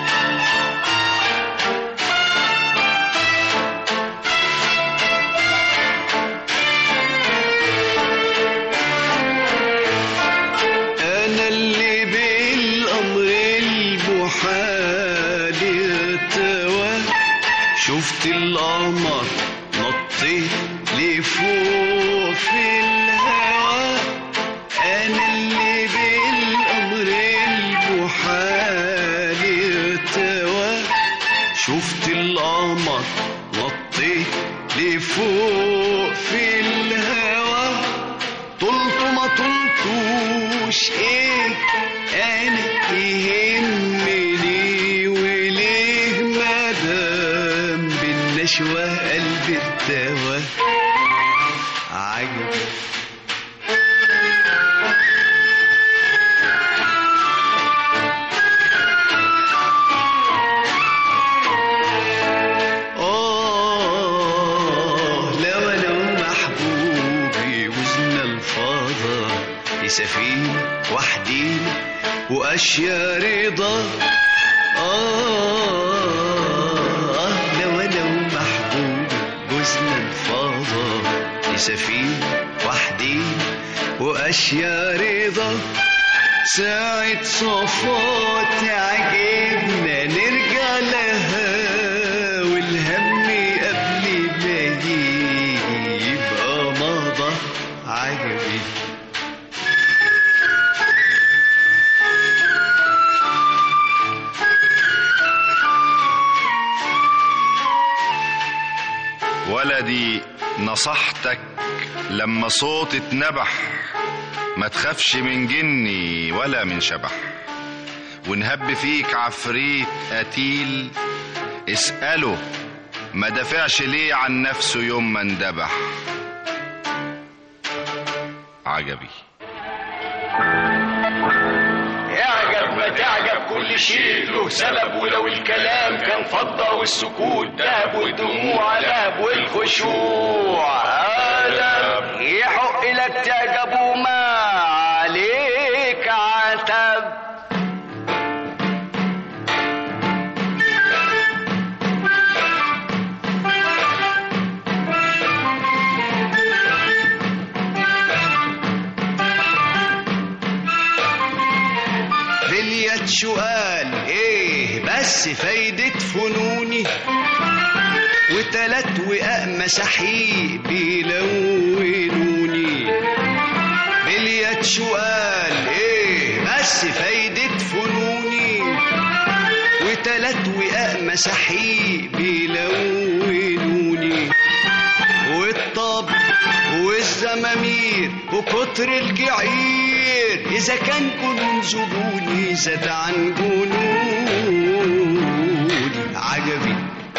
أنا اللي بالأمر المحال ارتوى، شفت القمر نطيت لفوق في الهوى. أنا اللي بالأمر المحال ارتوى، شفت القمر نطيت لفوق في الهوى. طلت ما طلتوش ايه أنا يهمني، وليه مدام بالنشوة قلبي الدوا عجب. آه لو أنا ومحبوبي وزنا الفضا في سفينة وحدينا وأشياء رضا. آه لو أنا ومحبوبي وزنا الفضا في سفينة وحدينا وأشياء رضا. ساعة صفات عجبنا نرجع لها، والهم قبل ما يجي يبقى مضى عجبي. ولدي نصحتك لما صوت اتنبح، ما تخافش من جني ولا من شبح، ونهب فيك عفريت قتيل اسأله ما دافعش ليه عن نفسه يوم ما اندبح عجبي. اعجب ما تعجب كل شيء له سبب، ولو الكلام كان فضة والسكوت دهب والدموع لهب والخشوع أدب، يحق لك تعجب وما عليك عتب. باليد سؤال ايه بس فايدة فنوني، وتلات وقاء مساحيق بيلونوني. باليد سؤال ايه بس فايدة فنوني، وتلات وقاء مساحيق بيلونوني. والطبل والزمامير وكتر الجعير، إذا كان جنون زبوني زاد عن جنوني عجبي.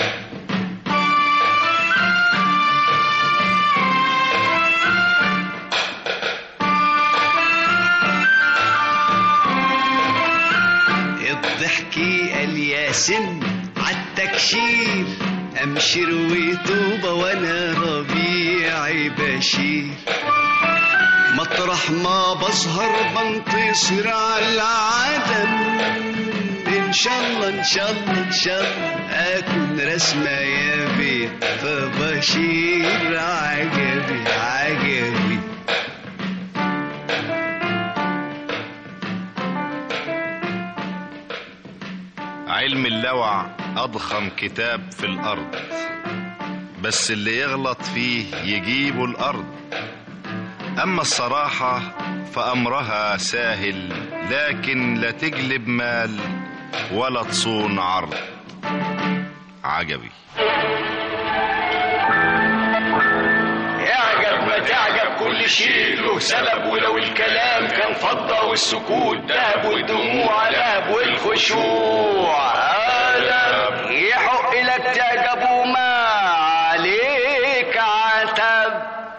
الضحكي قال يا سن عالتكشير، أمشر وطوبة وأنا ربيعي بشير. مطرح ما بظهر بنتصر على العدم، إن شاء الله إن شاء الله إن شاء الله أكون رسمة يا بيت فبشير عجبي عجبي. علم اللوع أضخم كتاب في الأرض، بس اللي يغلط فيه يجيبه الأرض. أما الصراحة فأمرها ساهل، لكن لا تجلب مال ولا تصون عرض. عجبي. اعجب ما تعجب، كل شيء له سبب، ولو الكلام كان فضة والسكوت ذهب والدموع لهب والخشوع قلب، يحق لك تعجب وما عليك عتب.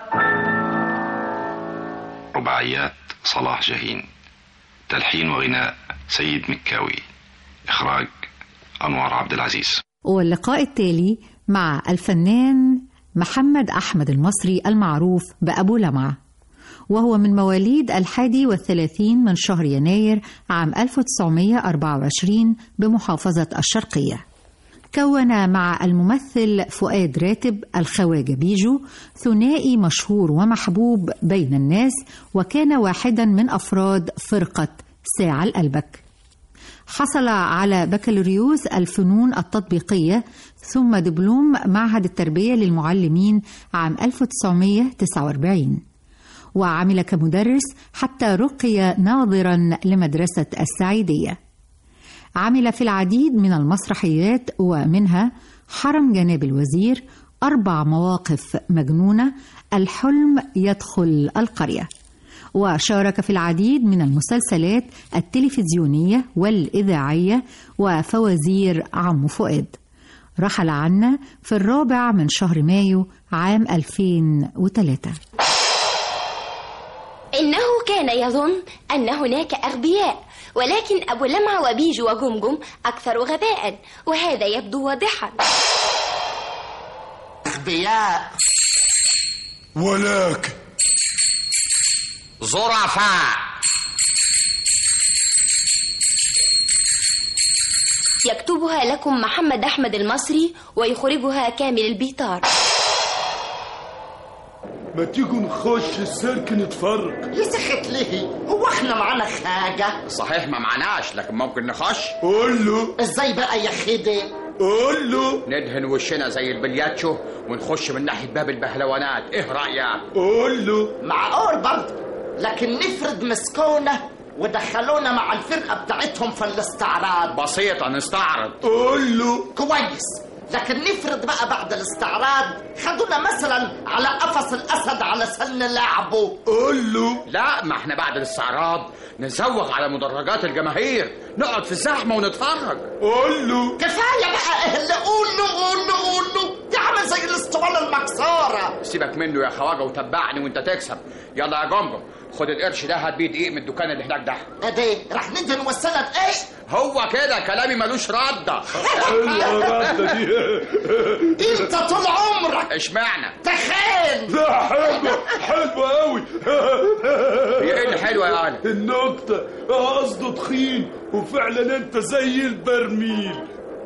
رباعيات صلاح جاهين، تلحين وغناء سيد مكاوي، إخراج أنوار عبد العزيز. واللقاء التالي مع الفنان محمد أحمد المصري المعروف بأبو لمعة، وهو من مواليد الحادي والثلاثين من شهر يناير عام ألف وتسعمائة وأربعة وعشرين بمحافظة الشرقية. كون مع الممثل فؤاد راتب الخواجة بيجو ثنائي مشهور ومحبوب بين الناس، وكان واحدا من أفراد فرقة ساعة الألبك. حصل على بكالوريوس الفنون التطبيقية ثم دبلوم معهد التربية للمعلمين عام ألف وتسعمائة وتسعة وأربعين، وعمل كمدرس حتى رقي ناظرا لمدرسة السعيدية. عمل في العديد من المسرحيات، ومنها حرم جناب الوزير، أربع مواقف مجنونة، الحلم يدخل القرية. وشارك في العديد من المسلسلات التلفزيونية والإذاعية وفوازير عم فؤاد. رحل عنا في الرابع من شهر مايو عام ألفين وثلاثة. إنه كان يظن أن هناك أغبياء، ولكن أبو لمعة وبيجو وجمجم أكثر غباء، وهذا يبدو واضحا. أغبياء ولكن ظرفاء. يكتبها لكم محمد أحمد المصري، ويخرجها كامل البيطار. ما تيجوا نخش السيرك نتفرج. يسخت ليه؟ هو احنا معانا حاجة؟ صحيح ما معناش، لكن ممكن نخش. قول له. ازاي بقى يا خدي؟ قول له. ندهن وشنا زي البلياتشو ونخش من ناحية باب البهلوانات، ايه رأيك؟ قول له. معقول برضه، لكن نفرض مسكونة ودخلونا مع الفرقة بتاعتهم في الاستعراض. بسيطة، نستعرض. قول له. كويس، لكن نفرض بقى بعد الاستعراض خدونا مثلا على قفص الأسد على سن لعبه. قول له. لا، ما احنا بعد الاستعراض نزوغ على مدرجات الجماهير، نقعد في الزحمة ونتفرج. قول له. كفاية بقى اللي قول له قول له قول له، دي عامل زي الاسطوانة المكسورة. سيبك منه يا خواجة وتبعني وانت تكسب. يلا يا جمجم، خد القرش ده هات بيه دقيق من الدكان اللي هناك ده. ادي راح ندهن والسنة ايه؟ هو كده كلامي ملوش ردة. الردة دي انت طول عمرك اشمعنى؟ تخيل. لا حلوة حلوة قوي. هي ايه اللي حلوة يا علي؟ النكتة قصده تخين، وفعلا انت زي البرميل.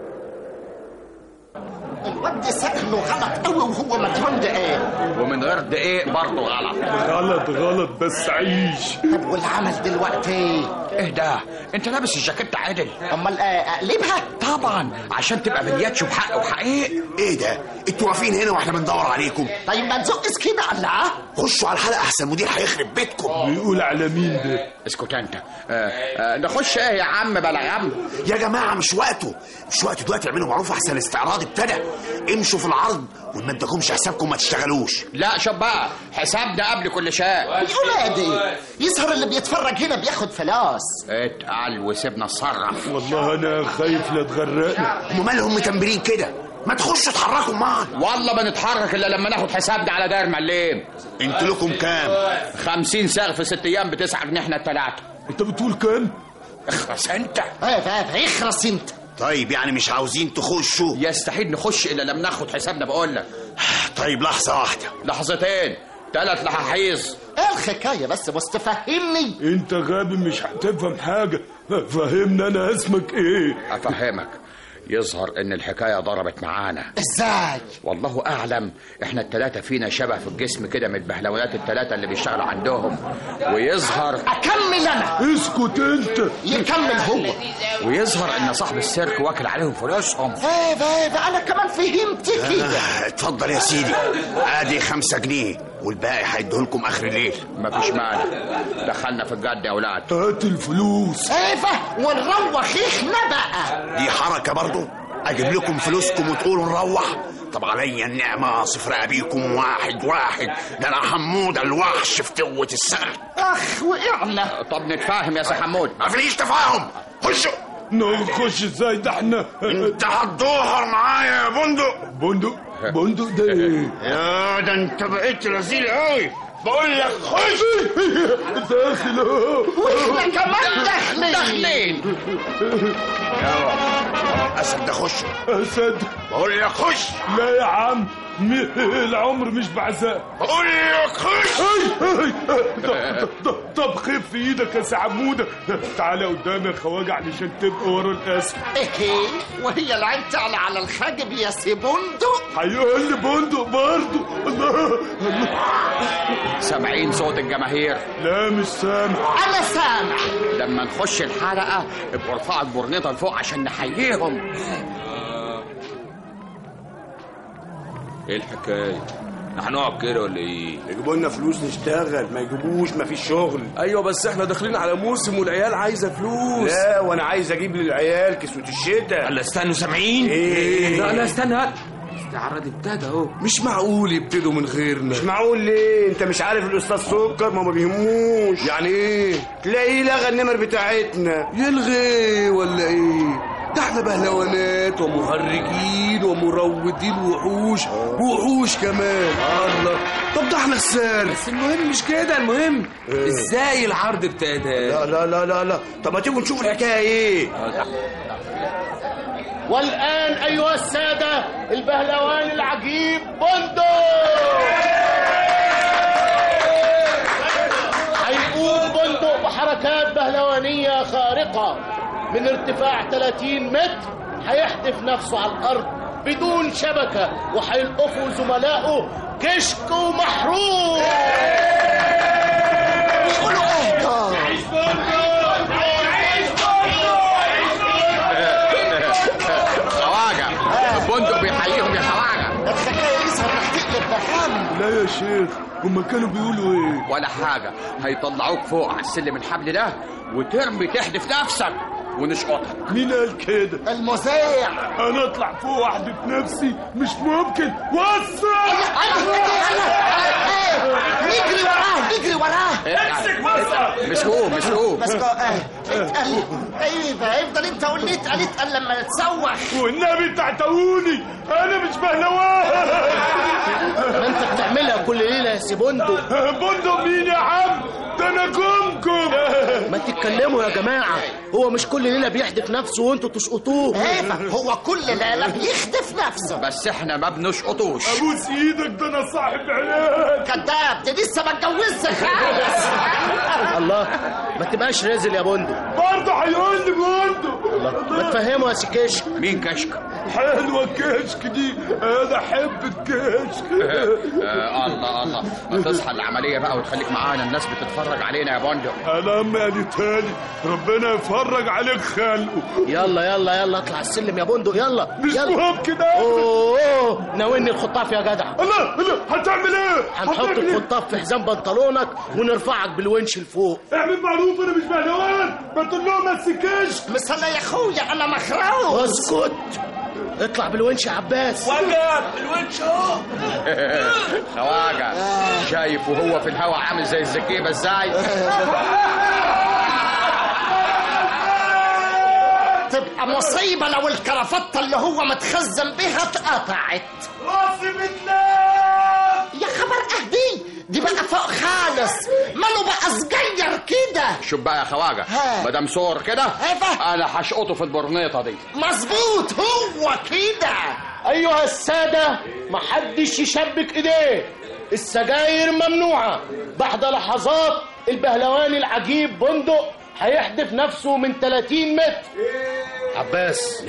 الواد سكنه غلط قوي وهو مدهون دقيق، ومن غير دقيق برضه غلط. غلط غلط بس عيش. طب والعمل دلوقتي ايه ده؟ انت لابس الجاكيت عدل. امال اقلبها؟ طبعا عشان تبقى بلياتشو بحق وحقيق. ايه ده؟ انتوا واقفين هنا واحنا بندور عليكم. طيب ما تزقش كده. الله، خشوا على الحلقه احسن، المدير هيخرب بيتكم. بيقول على مين ده؟ اسكت انت. آه آه نخش ايه يا عم بلا غم؟ يا جماعه مش وقته، مش وقته دلوقتي. اعملوا معروف احسن، الاستعراض ابتدى. امشوا في العرض وما ادكمش حسابكم ما تشتغلوش. لا شوف بقى، حسابنا قبل كل شيء. يا ولادي يظهر اللي بيتفرج هنا بياخد فلوس. اتقل وسيبنا نتصرف. والله انا خايف لا تغرقنا. هم مالهم متنبرين كده؟ ما تخشوا اتحركوا معانا. والله ما نتحرك الا لما ناخد حسابنا على داير مليم. انتوا لكم كام؟ خمسين ساغ في ست ايام بتسعة جنيه احنا التلاتة. انت بتقول كام؟ اخرس انت. ايه اخرس انت. طيب يعني مش عاوزين تخشوا؟ يستحيل نخش الا لما ناخد حسابنا بقول لك. طيب لحظه واحده. لحظتين، ثلاث لحاحيص. ايه الحكايه بس بس تفهمني. انت غبي مش هتفهم حاجه. فهمنا انا اسمك ايه؟ افهمك. يظهر ان الحكايه ضربت معانا. ازاي؟ والله اعلم، احنا التلاتة فينا شبه في الجسم كده من البهلوانات التلاتة اللي بيشتغلوا عندهم، ويظهر اكمل انا. اسكت انت. يكمل هو. ويظهر ان صاحب السيرك واكل عليهم فلوسهم. ايه ده انا كمان فهمت كده. اتفضل يا سيدي، ادي خمسة جنيه والباقي هيديهولكم اخر الليل. مفيش مانع، دخلنا في الجد يا اولاد. هات الفلوس. ايه ده ونروح احنا بقى. دي حركة برضو، اجيب لكم فلوسكم وتقولوا نروح؟ طب عليا النعمة صفر ابيكم واحد واحد، ده انا حمود الوحش في توة السنة. اخ وقعنا. طب نتفاهم يا سي حمود. ما فيش تفاهم، خشوا. نخش ازاي ده احنا؟ انت هتدوهر معايا يا بندق. بندق؟ بندق ده ايه؟ يا ده انت بقيت رزيل قوي، بقول لك خش. داخل اهو. واحنا كمان داخلين. داخلين. اسد ده خش. اسد؟ بقول لك خش. لا يا عم، العمر مش بعزاء. بقول لك خش. طب خف في ايدك يا سي عموده. تعالى قدامي يا خواجه علشان تبقى ورا الاسد. ايه وهي العين تعلى على الخاجب يا سي بندق؟ هيقول لي بندق برضه. الله الله. سامعين صوت الجماهير؟ لا مش سامع. انا سامع. لما نخش الحلقه ابقوا ارفعوا البرنيطه لفوق عشان نحييهم. ايه الحكايه؟ هنقعد كده ولا ايه؟ يجيبوا لنا فلوس نشتغل، ما يجيبوش مفيش شغل. ايوه بس احنا داخلين على موسم والعيال عايزه فلوس. لا وانا عايز اجيب للعيال كسوة الشتاء. هلا استنوا سامعين؟ ايه؟ لا لا استنى، الاستعراض ابتدى اهو. مش معقول يبتدوا من غيرنا. مش معقول ليه؟ انت مش عارف الاستاذ سكر ما ما بيهموش. يعني ايه؟ تلاقيه لغى النمر بتاعتنا. يلغي ولا ايه؟ ده احنا بهلوانات ومهرجين ومروضين وحوش وحوش كمان. الله، طب ده احنا السالك. بس المهم مش كده، المهم إيه؟ ازاي العرض ابتدى؟ لا لا لا لا لا طب ما تيجوا نشوف الحكايه ايه. والان ايها الساده البهلوان العجيب بندق هيقوم بندق بحركات بهلوانيه خارقه من ارتفاع ثلاثين متر. هيحدف نفسه على الارض بدون شبكه وهيلقفوا زملائه كشك ومحروق. بيقولوا ايه ده؟ خواجه البندق بيحييهم يا خواجه. الحكايه لسه رح تقلب بخام. لا يا شيخ، هما كانوا بيقولوا ايه؟ ولا حاجه، هيطلعوك فوق على السلم الحبل ده وترمي تحدف نفسك ونشقطك. مين قال كده؟ المذيع. انا اطلع فوق واحدف نفسي؟ مش ممكن. وسع. نجري وراه نجري وراه. امسك وسع. مسكوه مسكوه مسكوه. اتقل. ايوه افضل انت قول لي اتقل اتقل لما نتسوح. والنبي تعتقوني انا مش بهلوان. ما انت بتعملها كل ليله يا سي بندق. بندق مين يا عم؟ ده انا جمجم. ما تتكلموا يا جماعه، هو مش كل ليله بيحدف نفسه وانتوا تشقطوه. ايه هو كل ليله بيحدف نفسه بس احنا ما بنشقطوش. ابوس ايدك، ده انا صاحب علاج. كذاب، ده لسه ما اتجوزش خالص. الله، ما تبقاش رازل يا بندق. برضه هيقول لي بندق. ما تفهموا يا سي كشك. مين كشك؟ حلوه كشك دي، انا احب الكشك. آه الله الله، ما تصحى العمليه بقى وتخليك معانا، الناس بتتفرج علينا يا بندق. انا اما قالتها لي ربنا يفرج عليك خلقه. يلا يلا يلا اطلع السلم يا بندق. يلا مش يلا. ممكن. اوه ناولني الخطاف يا جدع. الله الله، هتعمل ايه؟ هنحط الخطاف في حزام بنطلونك ونرفعك بالونش لفوق. اعمل معروف، انا مش بهلوان. ما تقول لهم ما تسكش. مثلا يا اخويا انا مخروق. اسكت، اطلع بالونش يا عباس. وجب الونش اهو. خواجه شايف وهو في الهوا عامل زي الزكيبه ازاي؟ تبقى مصيبه لو الكرافته اللي هو متخزن بيها اتقطعت. راسي بالله. يا خبر اهدي، دي بقى فوق خالص، ماله بقى صغير كده. شوف بقى يا خواجه، مدام صور كده انا هشقطه في البرنيطه دي. مظبوط هو كده. ايها الساده محدش يشبك ايديه، السجاير ممنوعه. بعد لحظات البهلوان العجيب بندق هيحدف نفسه من ثلاثين متر. عباس. نعم.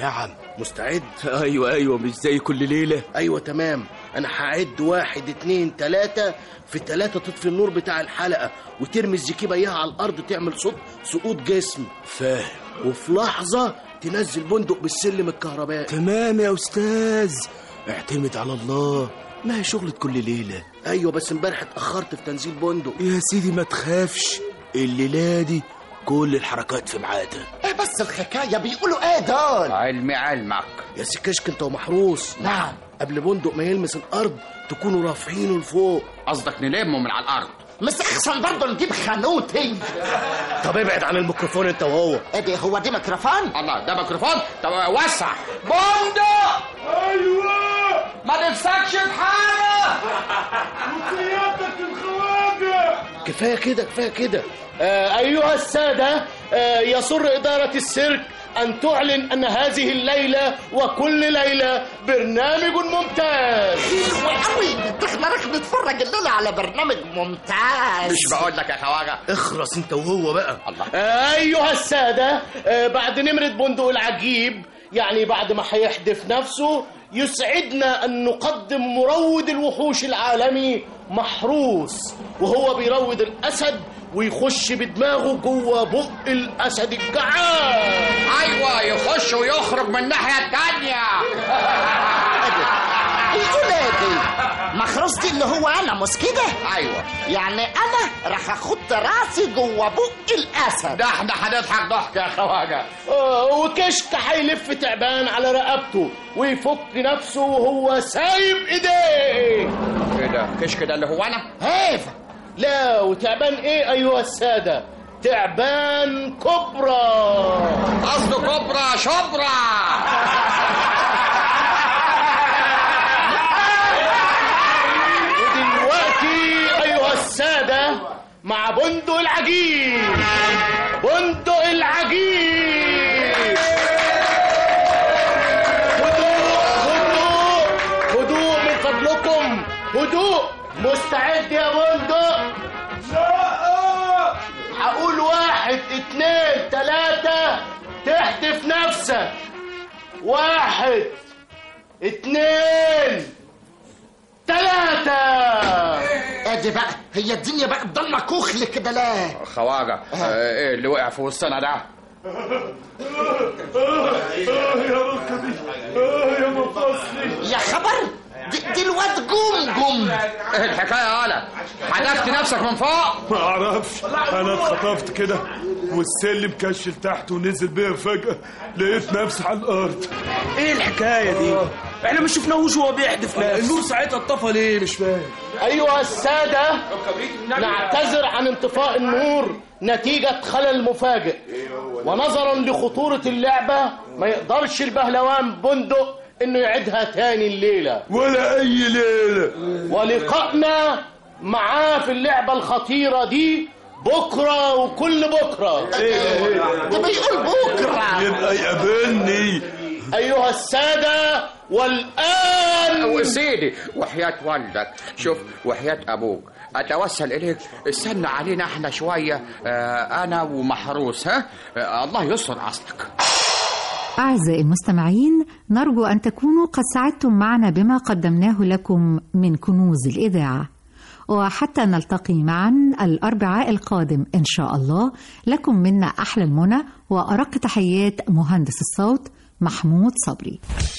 مستعد؟ ايوه ايوه مش زي كل ليله. ايوه تمام. انا هعد واحد اتنين تلاتة، في تلاتة تطفي النور بتاع الحلقة وترمي الزكيبة اياها على الارض تعمل صوت سقوط جسم. فاهم. وفي لحظة تنزل بندق بالسلم الكهربائي. تمام يا استاذ، اعتمد على الله، ما هي شغلة كل ليلة. ايوه بس امبارح اتأخرت في تنزيل بندق. يا سيدي ما تخافش، الليلة دي كل الحركات في ميعادها. ايه بس الحكاية بيقولوا ايه دول؟ علمي علمك يا سكشك انت ومحروس. نعم. قبل بندق ما يلمس الارض تكونوا رافعينه لفوق. قصدك نلمه من على الارض؟ بس احسن برضه نجيب خانوتي. طب ابعد عن الميكروفون انت وهو. ايه دي، هو دي ميكروفون؟ الله ده ميكروفون. طب وسع. بندق. ايوه ما نفسكش بحاجه. وصياتك الخواجه. كفايه كده كفايه كده. آه ايها الساده، آه يسر اداره السيرك أن تعلن أن هذه الليلة وكل ليلة برنامج ممتاز. حلو قوي، احنا راح نتفرج الليلة على برنامج ممتاز. مش بقول لك يا خواجة اخرس انت وهو بقى. الله. أيها السادة، بعد نمرة بندق العجيب، يعني بعد ما هيحدف نفسه، يسعدنا أن نقدم مروض الوحوش العالمي محروس، وهو بيروض الأسد ويخش بدماغه جوه بق الاسد الجعان. ايوه يخش ويخرج من الناحيه الثانيه. يقول ايه دي؟ محروس دي اللي هو انا مش كده؟ ايوه يعني انا راح احط راسي جوه بق الاسد. ده احنا هنضحك ضحك يا خواجه. اه وكشك هيلف تعبان على رقبته ويفك نفسه وهو سايب ايديه. كده كشك ده اللي هو انا؟ هيف. لا وتعبان ايه ايها السادة؟ تعبان كبرى. قصده كبرى شبرى. ودلوقتي ايها السادة مع بندق العجيب. بندق العجيب. هدوء هدوء هدوء من فضلكم، هدوء. مستعد يا بندق؟ لا. هقول واحد اتنين تلاتة تحدف نفسك. واحد اتنين تلاتة. ادي بقى، هي الدنيا بقى ضلمة كخل كده. لا خواجة ايه اللي وقع في وسطنا ده؟ يا ركبي يا مفاصلي يا خبر، دي الواد جم جم. ايه الحكايه يا ولا؟ حدفت نفسك من فوق؟ ما اعرفش، انا اتخطفت كده والسلم كشف تحت ونزل بيا فجأة، لقيت نفسي على الارض. ايه الحكايه دي؟ احنا ما شفناهوش وهو بيحدف نفسه. النور ساعتها اتطفى ليه؟ مش فاهم. ايها السادة، نعتذر عن انطفاء النور نتيجة خلل مفاجئ، ونظرا لخطورة اللعبة ما يقدرش البهلوان بندق انه يعيدها تاني الليلة ولا اي ليلة. ولقائنا معاه في اللعبة الخطيرة دي بكرة وكل بكرة. ده بيقول بكرة يبقى يقابلني. ايها السادة، والآن وسيدي وحياة والدك، شوف وحياة ابوك اتوسل اليك، استنى علينا احنا شوية، اه انا ومحروس. ها اه الله يستر اصلك. أعزائي المستمعين، نرجو أن تكونوا قد سعدتم معنا بما قدمناه لكم من كنوز الإذاعة، وحتى نلتقي معا الأربعاء القادم إن شاء الله، لكم منا أحلى المنى وأرق تحيات مهندس الصوت محمود صبري.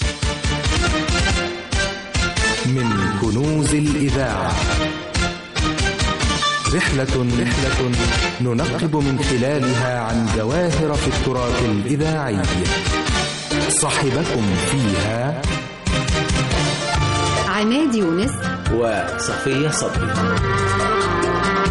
من كنوز الإذاعة، رحلة رحلة ننقب من خلالها عن جواهر في التراث الإذاعي. صاحبكم فيها عماد يونس وصفية صبري.